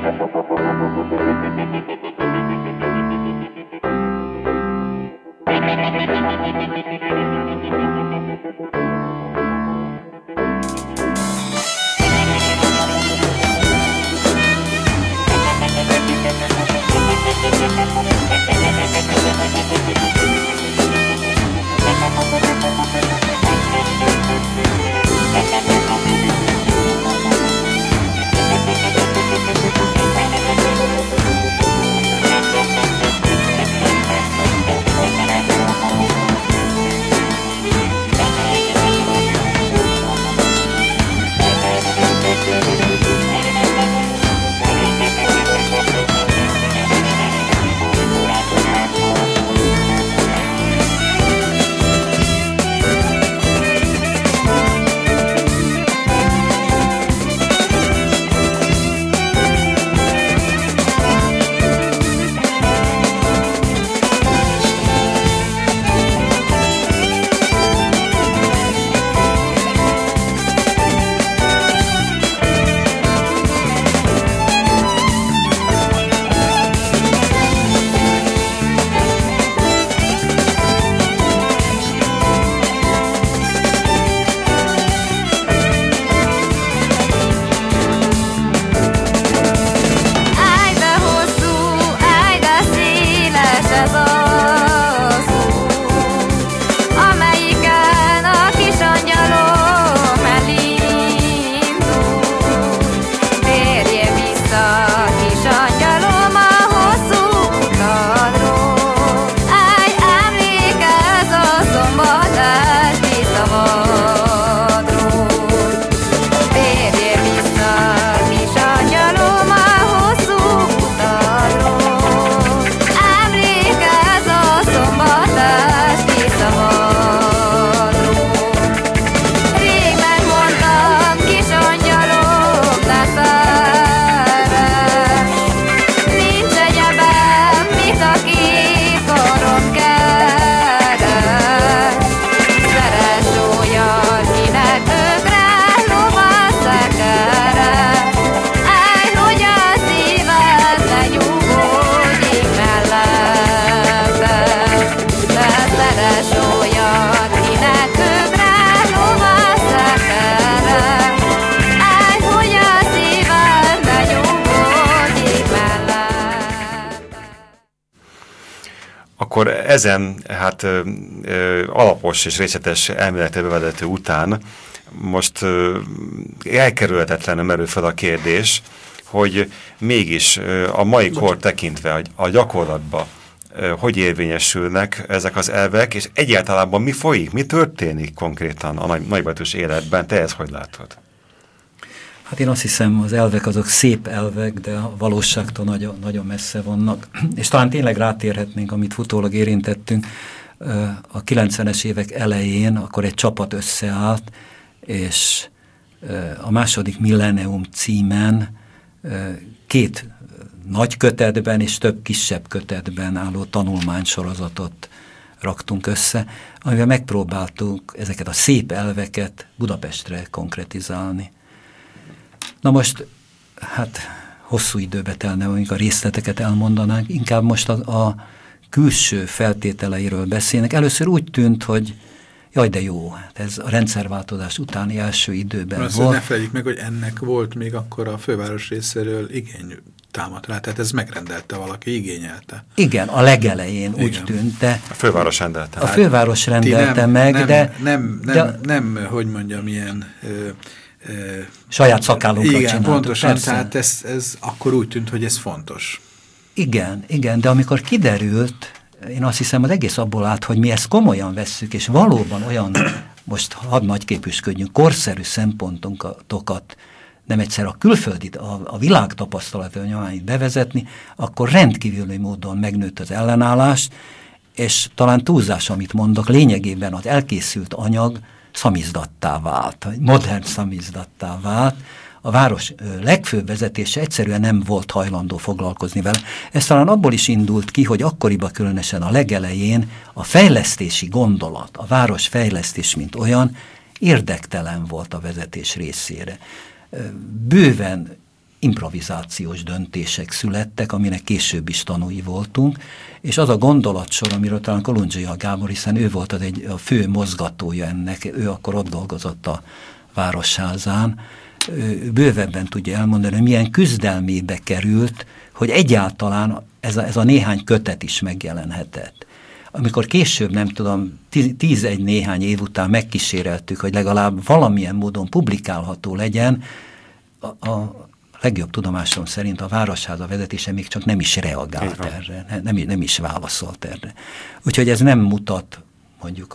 Akkor ezen hát alapos és részletes elméleti bevezető után most elkerülhetetlenül merül fel a kérdés, hogy mégis a mai kor tekintve a gyakorlatban hogy érvényesülnek ezek az elvek, és egyáltalán mi folyik, mi történik konkrétan a nagybetűs életben, te ezt hogy látod? Hát én azt hiszem, az elvek azok szép elvek, de a valóságtól nagyon, nagyon messze vannak. És talán tényleg rátérhetnénk, amit futólag érintettünk, a 90-es évek elején, akkor egy csapat összeállt, és a második Millennium címen 2 nagy kötetben és több kisebb kötetben álló tanulmánysorozatot raktunk össze, amivel megpróbáltunk ezeket a szép elveket Budapestre konkretizálni. Na most, hát hosszú időbe telne, amíg a részleteket elmondanánk, inkább most a külső feltételeiről beszélnek. Először úgy tűnt, hogy jaj, de jó, hát ez a rendszerváltozás utáni első időben volt. Ne felejtjük meg, hogy ennek volt még akkor a főváros részéről igény támadt rá, tehát ez megrendelte valaki, igényelte. Igen, a legelején úgy tűnt, de... A főváros rendelte. A főváros rendelte meg, de... Nem, hogy mondjam, ilyen... saját szakállókat csináltuk. Igen, pontosan, persze. tehát ez akkor úgy tűnt, hogy ez fontos. Igen, de amikor kiderült, én azt hiszem, az egész abból állt, hogy mi ezt komolyan vesszük, és valóban olyan, most hadd nagyképűsködjünk, korszerű szempontokat nem egyszer a külföldi, a világ tapasztalatban nyomán bevezetni, akkor rendkívüli módon megnőtt az ellenállás, és talán túlzás, amit mondok, lényegében az elkészült anyag szamizdattá vált, modern szamizdattá vált. A város legfőbb vezetése egyszerűen nem volt hajlandó foglalkozni vele. Ez talán abból is indult ki, hogy akkoriban különösen a legelején a fejlesztési gondolat, a város fejlesztés mint olyan érdektelen volt a vezetés részére. Bőven improvizációs döntések születtek, aminek később is tanúi voltunk, és az a gondolatsor, amiről talán Kolundzsia Gábor, hiszen ő volt a fő mozgatója ennek, ő akkor ott dolgozott a Városházán, bővebben tudja elmondani, hogy milyen küzdelmébe került, hogy egyáltalán ez a néhány kötet is megjelenhetett. Amikor később, nem tudom, 10 néhány év után megkíséreltük, hogy legalább valamilyen módon publikálható legyen, a legjobb tudomásom szerint a Városháza vezetése még csak nem is reagált erre, nem is válaszolt erre. Úgyhogy ez nem mutat mondjuk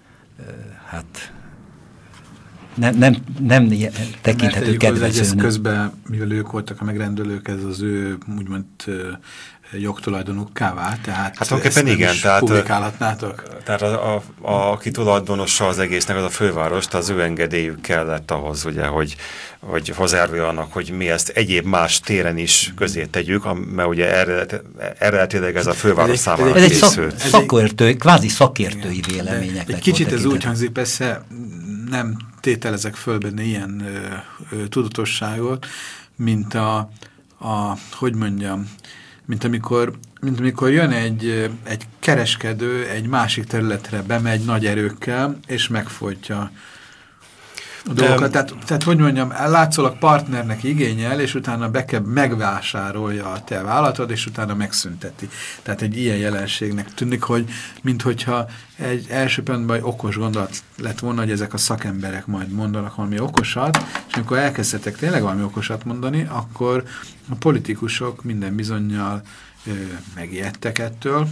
nem tekinthető kedvezőnek. Közben, mivel ők voltak a megrendelők, ez az ő úgymond jogtulajdonukká vált, tehát hát tulajdonképpen igen, tehát publikálhatnátok? Tehát aki tulajdonosa az egésznek, az a fővárost, az ő engedélyük kellett ahhoz, ugye, hogy hozzájáruljanak, hogy mi ezt egyéb más téren is közé tegyük, mert ugye eredetileg ez a főváros számára készült. Ez egy kvázi szakértői vélemények. Egy kicsit ez úgy hangzik, persze nem tételezek föl benne ilyen tudatosságot, mint hogy mondjam, mint amikor jön egy kereskedő egy másik területre, bemegy nagy erőkkel, és megfojtja a dolgokat. Tehát, hogy mondjam, látszólag partnernek igényel, és utána megvásárolja a te vállalatod, és utána megszünteti. Tehát egy ilyen jelenségnek tűnik, hogy minthogyha egy első pillanatban okos gondolat lett volna, hogy ezek a szakemberek majd mondanak valami okosat, és amikor elkezdhetek tényleg valami okosat mondani, akkor a politikusok minden bizonnyal megijedtek ettől,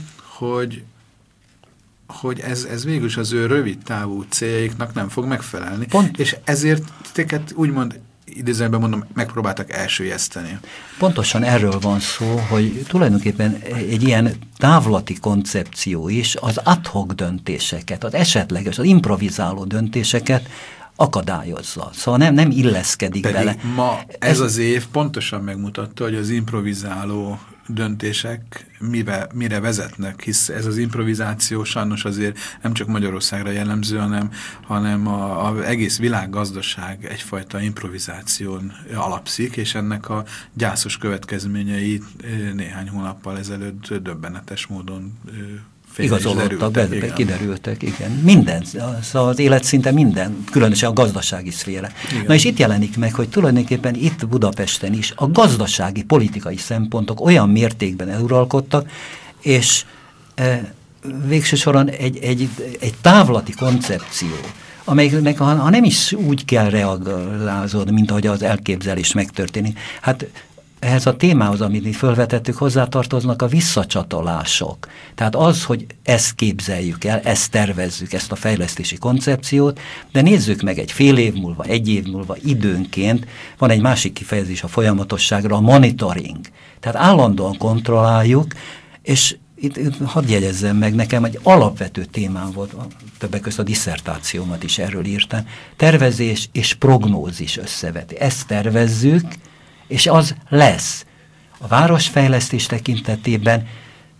hogy ez végülis az ő rövid távú céljaiknak nem fog megfelelni. És ezért teket úgymond idézőjelben mondom, megpróbáltak elsüllyeszteni. Pontosan erről van szó, hogy tulajdonképpen egy ilyen távlati koncepció is az ad hoc döntéseket, az esetleges, az improvizáló döntéseket akadályozza. Szóval nem illeszkedik pedig bele. Ma ez az év pontosan megmutatta, hogy az improvizáló döntések mire vezetnek, hisz ez az improvizáció sajnos azért nem csak Magyarországra jellemző, hanem az egész világgazdaság egyfajta improvizáción alapszik, és ennek a gyászos következményei néhány hónappal ezelőtt döbbenetes módon igazolódtak, kiderültek, igen. Minden, szóval az élet szinte minden, különösen a gazdasági szféra. Na és itt jelenik meg, hogy tulajdonképpen itt Budapesten is a gazdasági, politikai szempontok olyan mértékben eluralkodtak, és végső soron egy távlati koncepció, amelynek ha nem is úgy kell reagálni, mint ahogy az elképzelés megtörténik. Hát ehhez a témához, amit mi fölvetettük, hozzátartoznak a visszacsatolások. Tehát az, hogy ezt képzeljük el, ezt tervezzük, ezt a fejlesztési koncepciót, de nézzük meg egy fél év múlva, egy év múlva, időnként, van egy másik kifejezés a folyamatosságra, a monitoring. Tehát állandóan kontrolláljuk, és itt hadd jegyezzem meg, nekem egy alapvető témám volt, többek között a disszertációmat is erről írtam, tervezés és prognózis összeveti. Ezt tervezzük, és az lesz. A városfejlesztés tekintetében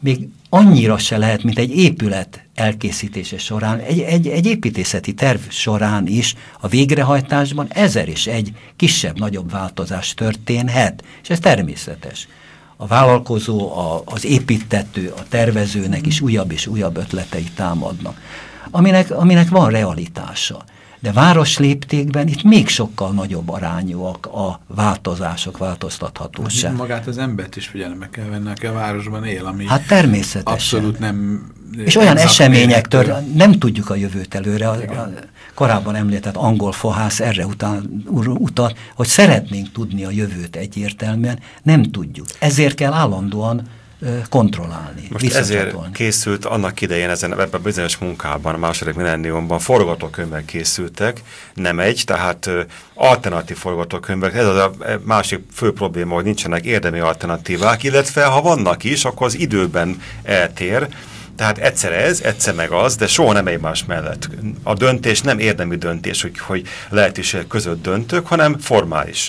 még annyira se lehet, mint egy épület elkészítése során, egy építészeti terv során is a végrehajtásban 1001 kisebb-nagyobb változás történhet, és ez természetes. A vállalkozó, az építtető, a tervezőnek is újabb és újabb ötletei támadnak, aminek van realitása. De városléptékben itt még sokkal nagyobb arányúak a változások, változtathatóság. Magát az embert is figyelembe kell venni, aki a városban él, ami hát természetesen. Abszolút nem... És olyan eseményektől nem tudjuk a jövőt előre. A korábban említett angol fohász erre utal, hogy szeretnénk tudni a jövőt egyértelműen, nem tudjuk. Ezért kell állandóan kontrollálni. Most ezért készült annak idején ebben a bizonyos munkában, a második millenniumban forgatókönyvek készültek, nem tehát alternatív forgatókönyvek. Ez az a másik fő probléma, hogy nincsenek érdemi alternatívák, illetve ha vannak is, akkor az időben eltér. Tehát egyszer ez, egyszer meg az, de soha nem egymás mellett. A döntés nem érdemi döntés, hogy lehetőségek között döntök, hanem formális.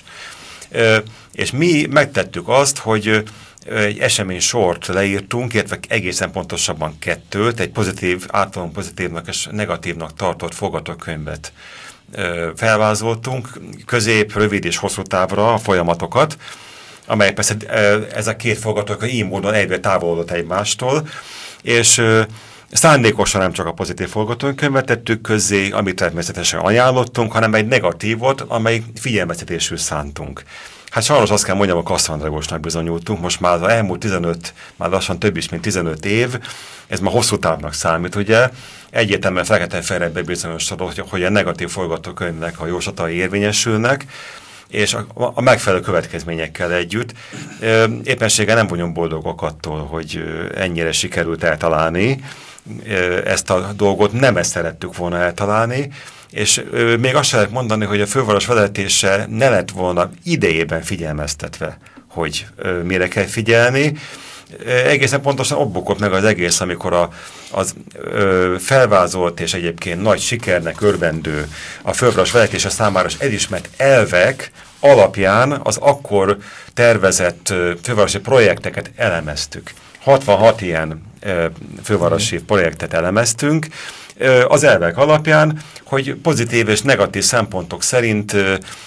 És mi megtettük azt, hogy egy esemény sort leírtunk, illetve egészen pontosabban 2, egy pozitív, általán pozitívnak és negatívnak tartott forgatókönyvet felvázoltunk, közép, rövid és hosszú távra a folyamatokat, amelyek persze ez a 2 forgatókönyv így módon egyre távolodott egymástól, és szándékosan nem csak a pozitív forgatókönyvet tettük közzé, amit természetesen ajánlottunk, hanem egy negatívot, amely figyelmeztetésül szántunk. Hát sajnos azt kell mondjam, a kasszandragosnak bizonyultunk, most már az elmúlt 15, már lassan több is, mint 15 év, ez már hosszú távnak számít, ugye? Egyértelműen fekete-fehéren bebizonyosodott, hogy a negatív forgatókönyvnek a jóslatai érvényesülnek, és a megfelelő következményekkel együtt. Éppenséggel nem vagyunk boldogok attól, hogy ennyire sikerült eltalálni ezt a dolgot, nem ezt szerettük volna eltalálni, és még azt sem lehet mondani, hogy a főváros vezetése ne lett volna idejében figyelmeztetve, hogy mire kell figyelni. Egészen pontosan ott bukott meg az egész, amikor az felvázolt és egyébként nagy sikernek örvendő a főváros vezetése számára elismert elvek alapján az akkor tervezett fővárosi projekteket elemeztük. 66 ilyen fővárosi projektet elemeztünk, az elvek alapján, hogy pozitív és negatív szempontok szerint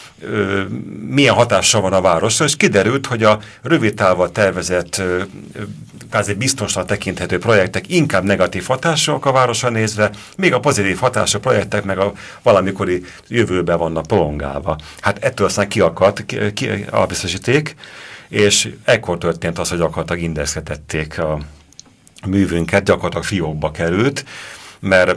milyen hatással van a városra, és kiderült, hogy a rövid távon tervezett kvázi biztonsan tekinthető projektek inkább negatív hatások a városra nézve, még a pozitív hatások projektek meg a valamikori jövőben vannak prolongálva. Hát ettől aztán kiakadt a biztosíték, és ekkor történt az, hogy gyakorlatilag indexetették a művünket, gyakorlatilag fiókba került, mert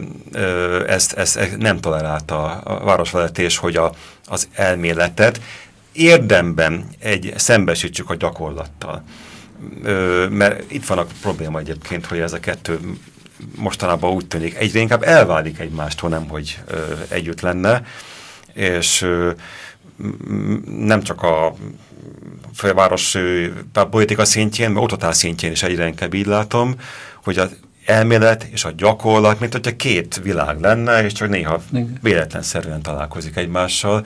ezt nem tolerálta a városvezetés, hogy az elméletet érdemben szembesítsük a gyakorlattal. Mert itt van a probléma egyébként, hogy ez a 2 mostanában úgy tűnik, egyre inkább elválik egymástól, nem hogy együtt lenne, és nem csak a főváros politika szintjén, mert oktatás szintjén is egyre inkább így látom, hogy az elmélet és a gyakorlat, mint hogyha 2 világ lenne, és csak néha véletlenszerűen találkozik egymással.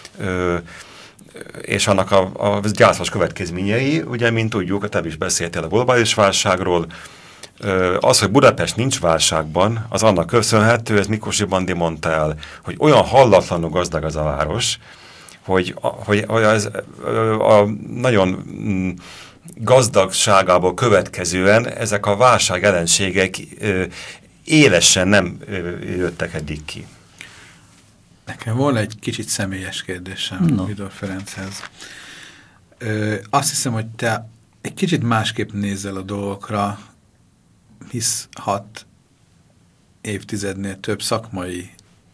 És annak a gyászos következményei, ugye, mint tudjuk, te is beszéltél a globális válságról, az, hogy Budapest nincs válságban, az annak köszönhető, ez Mikosi Bandi mondta el, hogy olyan hallatlanul gazdag az a város, hogy ez a nagyon gazdagságából következően ezek a válság ellenségek élesen nem jöttek eddig ki. Nekem volna egy kicsit személyes kérdésem Vidor Ferenchez. Azt hiszem, hogy te egy kicsit másképp nézel a dolgokra, hisz 6 évtizednél több szakmai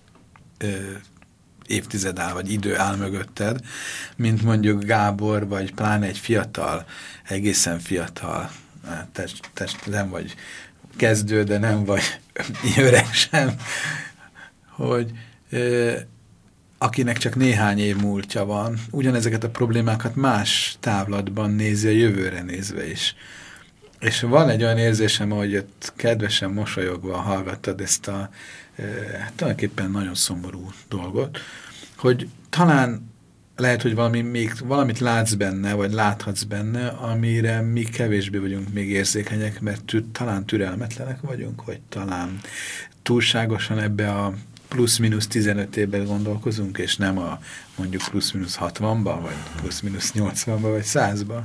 évtized áll, vagy idő áll mögötted, mint mondjuk Gábor, vagy pláne egy fiatal, egészen fiatal, nem vagy kezdő, de nem vagy öreg sem, hogy akinek csak néhány év múltja van, ugyanezeket a problémákat más távlatban nézi, a jövőre nézve is. És van egy olyan érzésem, hogy ott kedvesen mosolyogva hallgattad ezt a tulajdonképpen nagyon szomorú dolgot, hogy talán lehet, hogy valamit látsz benne, vagy láthatsz benne, amire mi kevésbé vagyunk még érzékenyek, mert talán türelmetlenek vagyunk, vagy talán túlságosan ebbe a plusz-minusz 15 évben gondolkozunk, és nem a mondjuk plusz-minusz 60-ba, vagy plusz-minusz 80-ba, vagy 100-ba.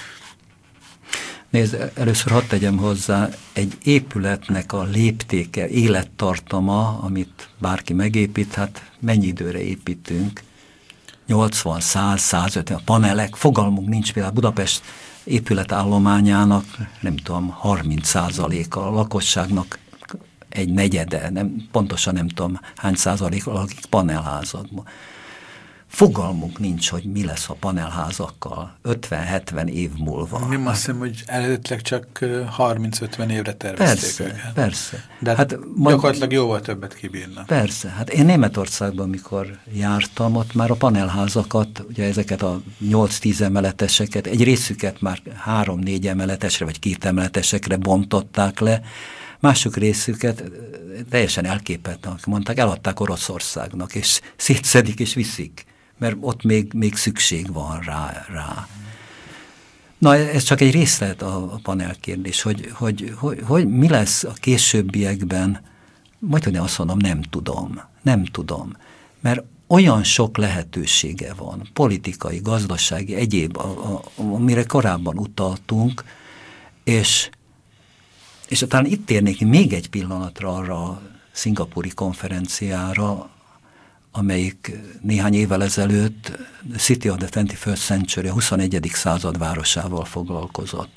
Nézd, először hadd tegyem hozzá, egy épületnek a léptéke, élettartama, amit bárki megépít, hát mennyi időre építünk? 80, 100, 150, a panelek, fogalmunk nincs, például Budapest épületállományának, nem tudom, 30%-a, a lakosságnak egy negyede, pontosan nem tudom hány százalék lakik panelházakban. Fogalmunk nincs, hogy mi lesz a panelházakkal 50-70 év múlva. Nem azt hiszem, hogy eredetileg csak 30-50 évre tervezték őket. Persze. De hát gyakorlatilag jóval többet kibírnak. Persze. Hát én Németországban, amikor jártam, ott már a panelházakat, ugye ezeket a 8-10 emeleteseket, egy részüket már 3-4 emeletesre, vagy 2 emeletesekre bontották le, mások részüket teljesen elképetnek, mondták, eladták Oroszországnak, és szétszedik és viszik, mert ott még szükség van rá. Na, ez csak egy részlet a panelkérdés, hogy mi lesz a későbbiekben, majd azt mondom, nem tudom, mert olyan sok lehetősége van, politikai, gazdasági, egyéb, amire korábban utaltunk, és talán itt térnék még egy pillanatra arra a szingapúri konferenciára, amelyik néhány évvel ezelőtt The City of the 21st Century, a 21. század városával foglalkozott.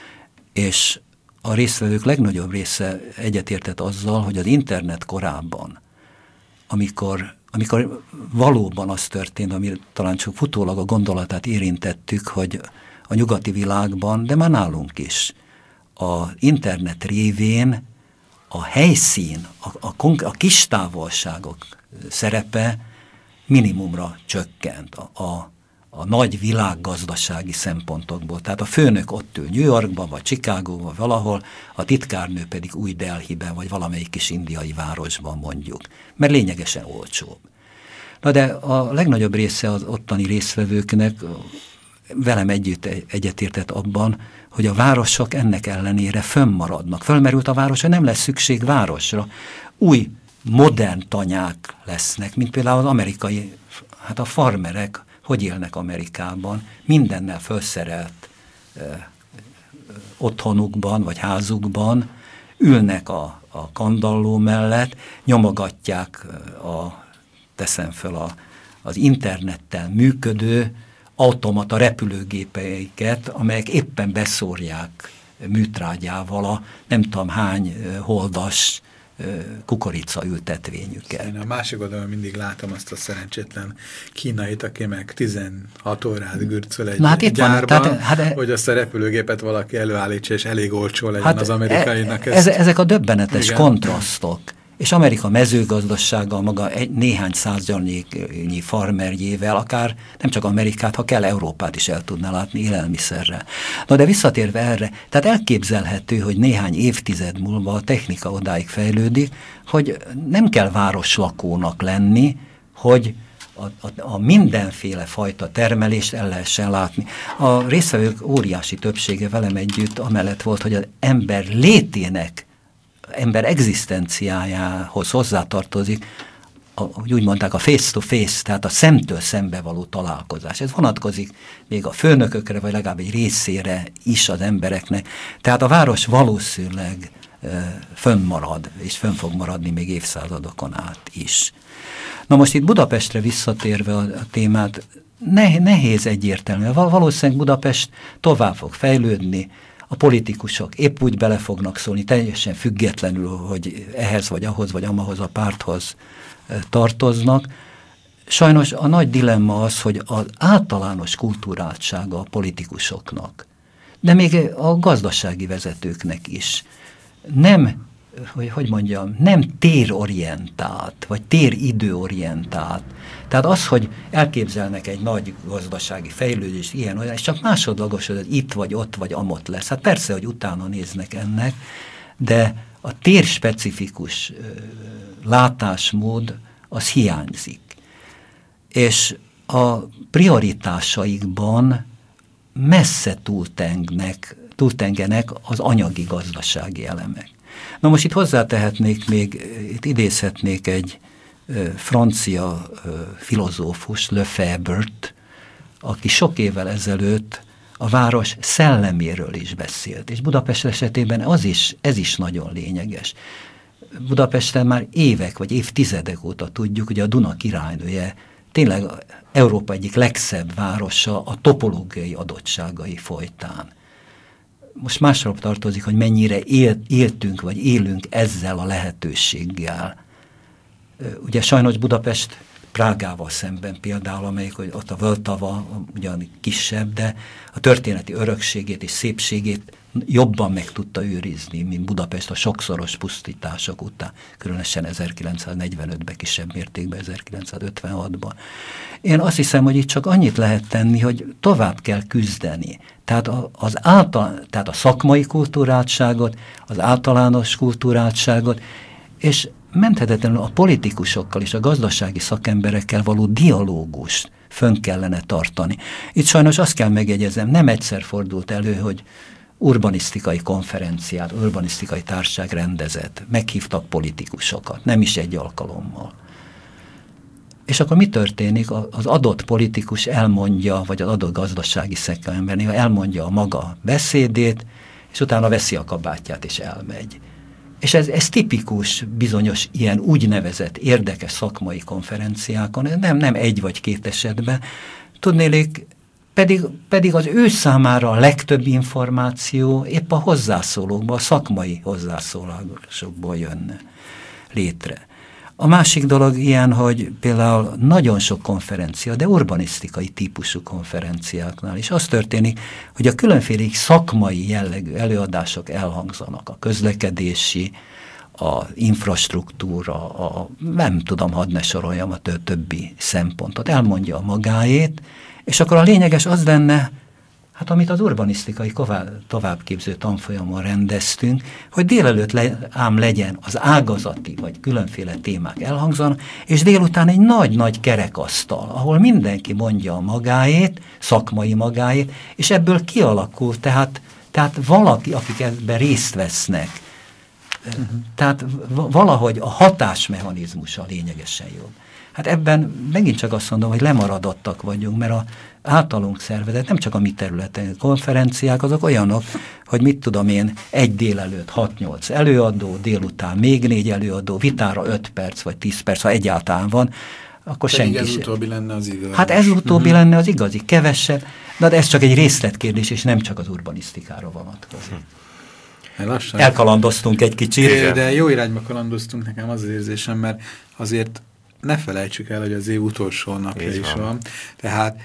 És a résztvevők legnagyobb része egyetértett azzal, hogy az internet korában, amikor valóban az történt, ami talán csak futólag a gondolatát érintettük, hogy a nyugati világban, de már nálunk is, az internet révén a helyszín, a kis távolságok szerepe minimumra csökkent a nagy világgazdasági szempontokból. Tehát a főnök ott ül New Yorkban, vagy Chicagóban, vagy valahol, a titkárnő pedig új Delhiben, vagy valamelyik kis indiai városban mondjuk, mert lényegesen olcsóbb. Na de a legnagyobb része az ottani résztvevőknek velem együtt egyetértett abban, hogy a városok ennek ellenére fönnmaradnak. Fölmerült a város, hogy nem lesz szükség városra. Új, modern tanyák lesznek, mint például az amerikai, hát a farmerek, hogy élnek Amerikában, mindennel fölszerelt otthonukban, vagy házukban, ülnek a kandalló mellett, nyomogatják teszem föl az internettel működő automata repülőgépeiket, amelyek éppen beszórják műtrágyával a nem tudom hány holdas kukorica ültetvényüket. Én a másik oldalon mindig látom azt a szerencsétlen kínait, aki meg 16 órát gürcöl egy gyárban, hogy azt a repülőgépet valaki előállítsa, és elég olcsó legyen az amerikainak. Ezek a döbbenetes kontrasztok. És Amerika mezőgazdasággal, maga néhány százgyarnyi farmerjével, akár nem csak Amerikát, ha kell Európát is el tudná látni élelmiszerrel. Na de visszatérve erre, tehát elképzelhető, hogy néhány évtized múlva a technika odáig fejlődik, hogy nem kell városlakónak lenni, hogy a mindenféle fajta termelést el lehessen látni. A résztvevők óriási többsége velem együtt amellett volt, hogy az ember létének, ember egzisztenciájához hozzátartozik, hogy úgy mondták, a face-to-face, tehát a szemtől szembe való találkozás. Ez vonatkozik még a főnökökre, vagy legalább egy részére is az embereknek. Tehát a város valószínűleg fönnmarad, és fönn fog maradni még évszázadokon át is. Na most itt Budapestre visszatérve a témát, nehéz egyértelmű. Valószínűleg Budapest tovább fog fejlődni, a politikusok épp úgy bele fognak szólni, teljesen függetlenül, hogy ehhez vagy ahhoz vagy amahoz a párthoz tartoznak. Sajnos a nagy dilemma az, hogy az általános kulturáltsága a politikusoknak, de még a gazdasági vezetőknek is nem, nem térorientált, vagy téridőorientált. Tehát az, hogy elképzelnek egy nagy gazdasági fejlődést, ilyen olyan, és csak másodlagos, hogy itt vagy ott vagy amott lesz. Hát persze, hogy utána néznek ennek, de a térspecifikus látásmód az hiányzik. És a prioritásaikban messze túltengenek az anyagi gazdasági elemek. Na most itt hozzátehetnék még, itt idézhetnék egy francia filozófus, Lefebvre-t, aki sok évvel ezelőtt a város szelleméről is beszélt, és Budapest esetében ez is nagyon lényeges. Budapesten már évek vagy évtizedek óta tudjuk, hogy a Duna királynője tényleg Európa egyik legszebb városa a topológiai adottságai folytán. Most másról tartozik, hogy mennyire éltünk vagy élünk ezzel a lehetőséggel. Ugye sajnos Budapest Prágával szemben például, amelyik hogy ott a Vltava ugyan kisebb, de a történeti örökségét és szépségét jobban meg tudta őrizni, mint Budapest a sokszoros pusztítások után, különösen 1945-ben, kisebb mértékben 1956-ban. Én azt hiszem, hogy itt csak annyit lehet tenni, hogy tovább kell küzdeni. Tehát a szakmai kultúráltságot, az általános kultúráltságot, és menthetetlenül a politikusokkal és a gazdasági szakemberekkel való dialógust fönn kellene tartani. Itt sajnos azt kell megjegyeznem, nem egyszer fordult elő, hogy urbanisztikai konferenciát, urbanisztikai társaság rendezett, meghívtak politikusokat, nem is egy alkalommal. És akkor mi történik? Az adott politikus elmondja, vagy az adott gazdasági szakember elmondja a maga beszédét, és utána veszi a kabátját és elmegy. És ez tipikus bizonyos ilyen úgynevezett érdekes szakmai konferenciákon, nem egy vagy két esetben, tudnélik, pedig az ő számára a legtöbb információ épp a hozzászólókból, a szakmai hozzászólásokból jönne létre. A másik dolog ilyen, hogy például nagyon sok konferencia, de urbanisztikai típusú konferenciáknál is az történik, hogy a különféle szakmai jellegű előadások elhangzanak, a közlekedési, a infrastruktúra, nem tudom, hadd ne soroljam a többi szempontot, elmondja a magáét, és akkor a lényeges az lenne, hát amit az urbanisztikai továbbképző tanfolyamon rendeztünk, hogy délelőtt ám legyen az ágazati vagy különféle témák elhangzanak, és délután egy nagy-nagy kerekasztal, ahol mindenki mondja a magáét, szakmai magáét, és ebből kialakul, tehát valaki, akik ebben részt vesznek, tehát valahogy a hatásmechanizmusa lényegesen jobb. Hát ebben megint csak azt mondom, hogy lemaradottak vagyunk, mert az általunk szervezett, nem csak a mi területen, konferenciák, azok olyanok, hogy mit tudom én, egy délelőtt 6-8 előadó, délután még 4 előadó, vitára 5 perc vagy 10 perc, ha egyáltalán van, akkor senki sem. Ez utóbbi lenne az igazi. Hát ez utóbbi lenne az igazi, kevesebb, de ez csak egy részletkérdés, és nem csak az urbanisztikára vonatkozik. Elkalandoztunk egy kicsit. De jó irányba kalandoztunk, nekem az érzésem, mert azért ne felejtsük el, hogy az év utolsó napja is van. Tehát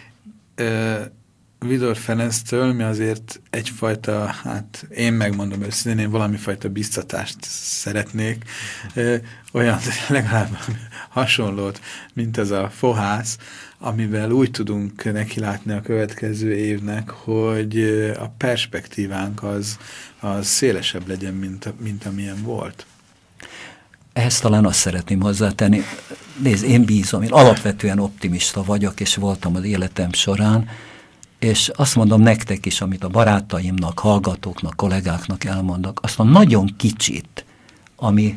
Vidor Ferenctől mi azért egyfajta, hát én megmondom őszintén, én valamifajta biztatást szeretnék, olyan legalább hasonlót, mint ez a fohász, amivel úgy tudunk nekilátni a következő évnek, hogy a perspektívánk az szélesebb legyen, mint amilyen volt. Ehhez talán azt szeretném hozzátenni, nézd, én bízom, én alapvetően optimista vagyok, és voltam az életem során, és azt mondom nektek is, amit a barátaimnak, hallgatóknak, kollégáknak elmondok, azt a nagyon kicsit, ami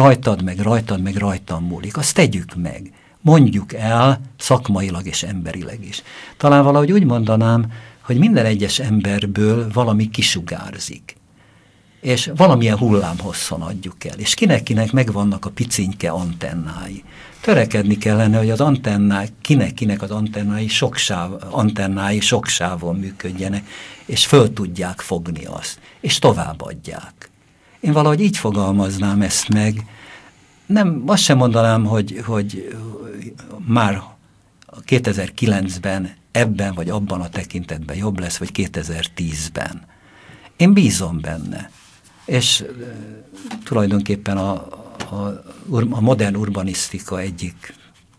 rajtam múlik, azt tegyük meg. Mondjuk el szakmailag és emberileg is. Talán valahogy úgy mondanám, hogy minden egyes emberből valami kisugárzik. És valamilyen hullámhosszon adjuk el. És kinek megvannak a picinke antennái. Törekedni kellene, hogy az antennák, kinek az antennái sok sávon működjenek, és föl tudják fogni azt, és továbbadják. Én valahogy így fogalmaznám ezt meg. Nem, azt sem mondanám, hogy már 2009-ben ebben vagy abban a tekintetben jobb lesz, vagy 2010-ben. Én bízom benne. És tulajdonképpen a modern urbanisztika egyik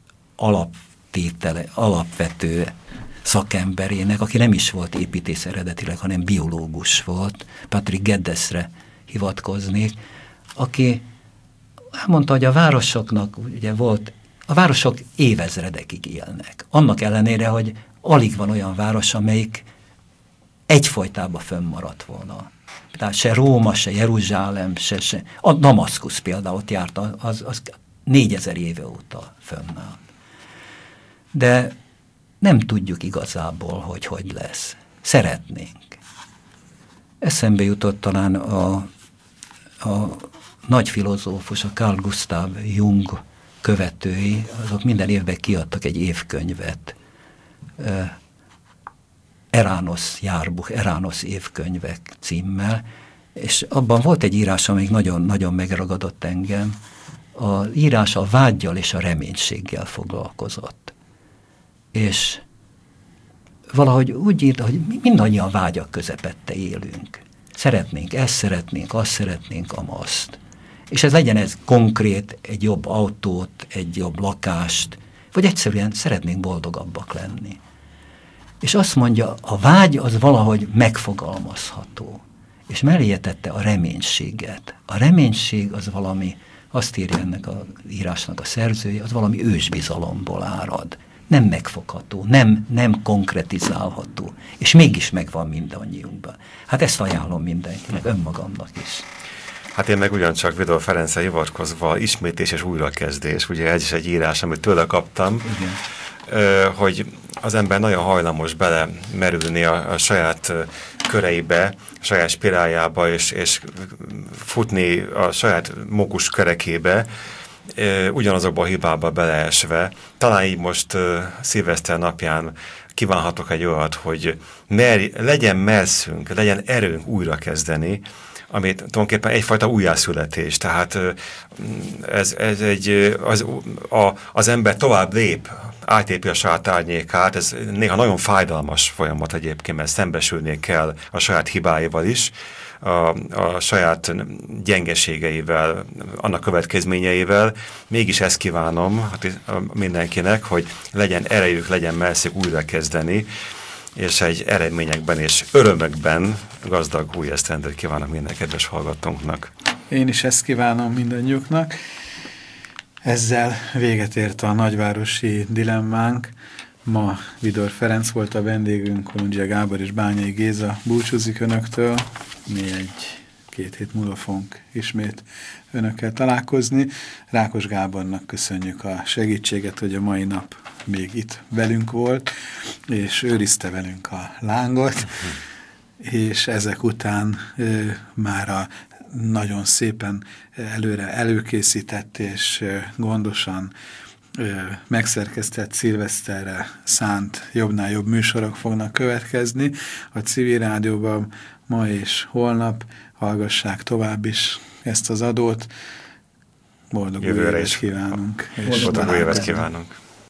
alapvető szakemberének, aki nem is volt építész eredetileg, hanem biológus volt, Patrick Geddesre hivatkoznék, aki elmondta, hogy a városoknak ugye volt a városok évezredekig élnek. Annak ellenére, hogy alig van olyan város, amelyik egyfolytában fönnmaradt volna. Tehát se Róma, se Jeruzsálem, se a Damaszkusz például ott járt, az 4000 éve óta fönnáll. De nem tudjuk igazából, hogy lesz. Szeretnénk. Eszembe jutott talán a nagy filozófus, a Carl Gustav Jung követői, azok minden évben kiadtak egy évkönyvet. Eránosz Járbuch, Eránosz évkönyvek címmel, és abban volt egy írás, amelyik nagyon megragadott engem. Az írás a vággyal és a reménységgel foglalkozott. És valahogy úgy írta, hogy mindannyian vágyak közepette élünk. Szeretnénk ezt, szeretnénk azt, szeretnénk amazt. És legyen ez konkrét, egy jobb autót, egy jobb lakást, vagy egyszerűen szeretnénk boldogabbak lenni. És azt mondja, a vágy az valahogy megfogalmazható. És melléje tette a reménységet. A reménység az valami, azt írja ennek az írásnak a szerzője, az valami ősbizalomból árad. Nem megfogható, nem konkretizálható. És mégis megvan mindannyiunkban. Hát ezt ajánlom mindenkinek, önmagamnak is. Hát én meg ugyancsak Vidor Ferencre hivatkozva ismétés és újrakezdés, ugye ez is egy írás, amit tőle kaptam, hogy az ember nagyon hajlamos belemerülni a saját köreibe, a saját spiráljába, és futni a saját mókus kerekébe, ugyanazokba a hibába beleesve. Talán így most szilveszter napján kívánhatok egy olyat, hogy legyen merszünk, legyen erőnk újra kezdeni, ami tulajdonképpen egyfajta újjászületés. Tehát az ember tovább lép, átépi a saját árnyékát, ez néha nagyon fájdalmas folyamat egyébként, mert szembesülnie kell a saját hibáival is, a saját gyengeségeivel, annak következményeivel. Mégis ezt kívánom mindenkinek, hogy legyen erejük, legyen merszük újra kezdeni, és egy eredményekben és örömökben gazdag új esztendőt kívánok minden kedves hallgatónknak. Én is ezt kívánom mindannyiuknak. Ezzel véget ért a nagyvárosi dilemmánk. Ma Vidor Ferenc volt a vendégünk, Kolundzsia Gábor és Bányai Géza búcsúzik önöktől. Mi két hét múlva fogunk ismét önökkel találkozni. Rákos Gábornak köszönjük a segítséget, hogy a mai nap még itt velünk volt, és őrizte velünk a lángot, és ezek után már a nagyon szépen előre előkészített és gondosan megszerkesztett szilveszterre szánt jobbnál jobb műsorok fognak következni. A Civil Rádióban ma és holnap hallgassák tovább is ezt az adót. Boldog új évet kívánunk! Boldog új évet kívánunk!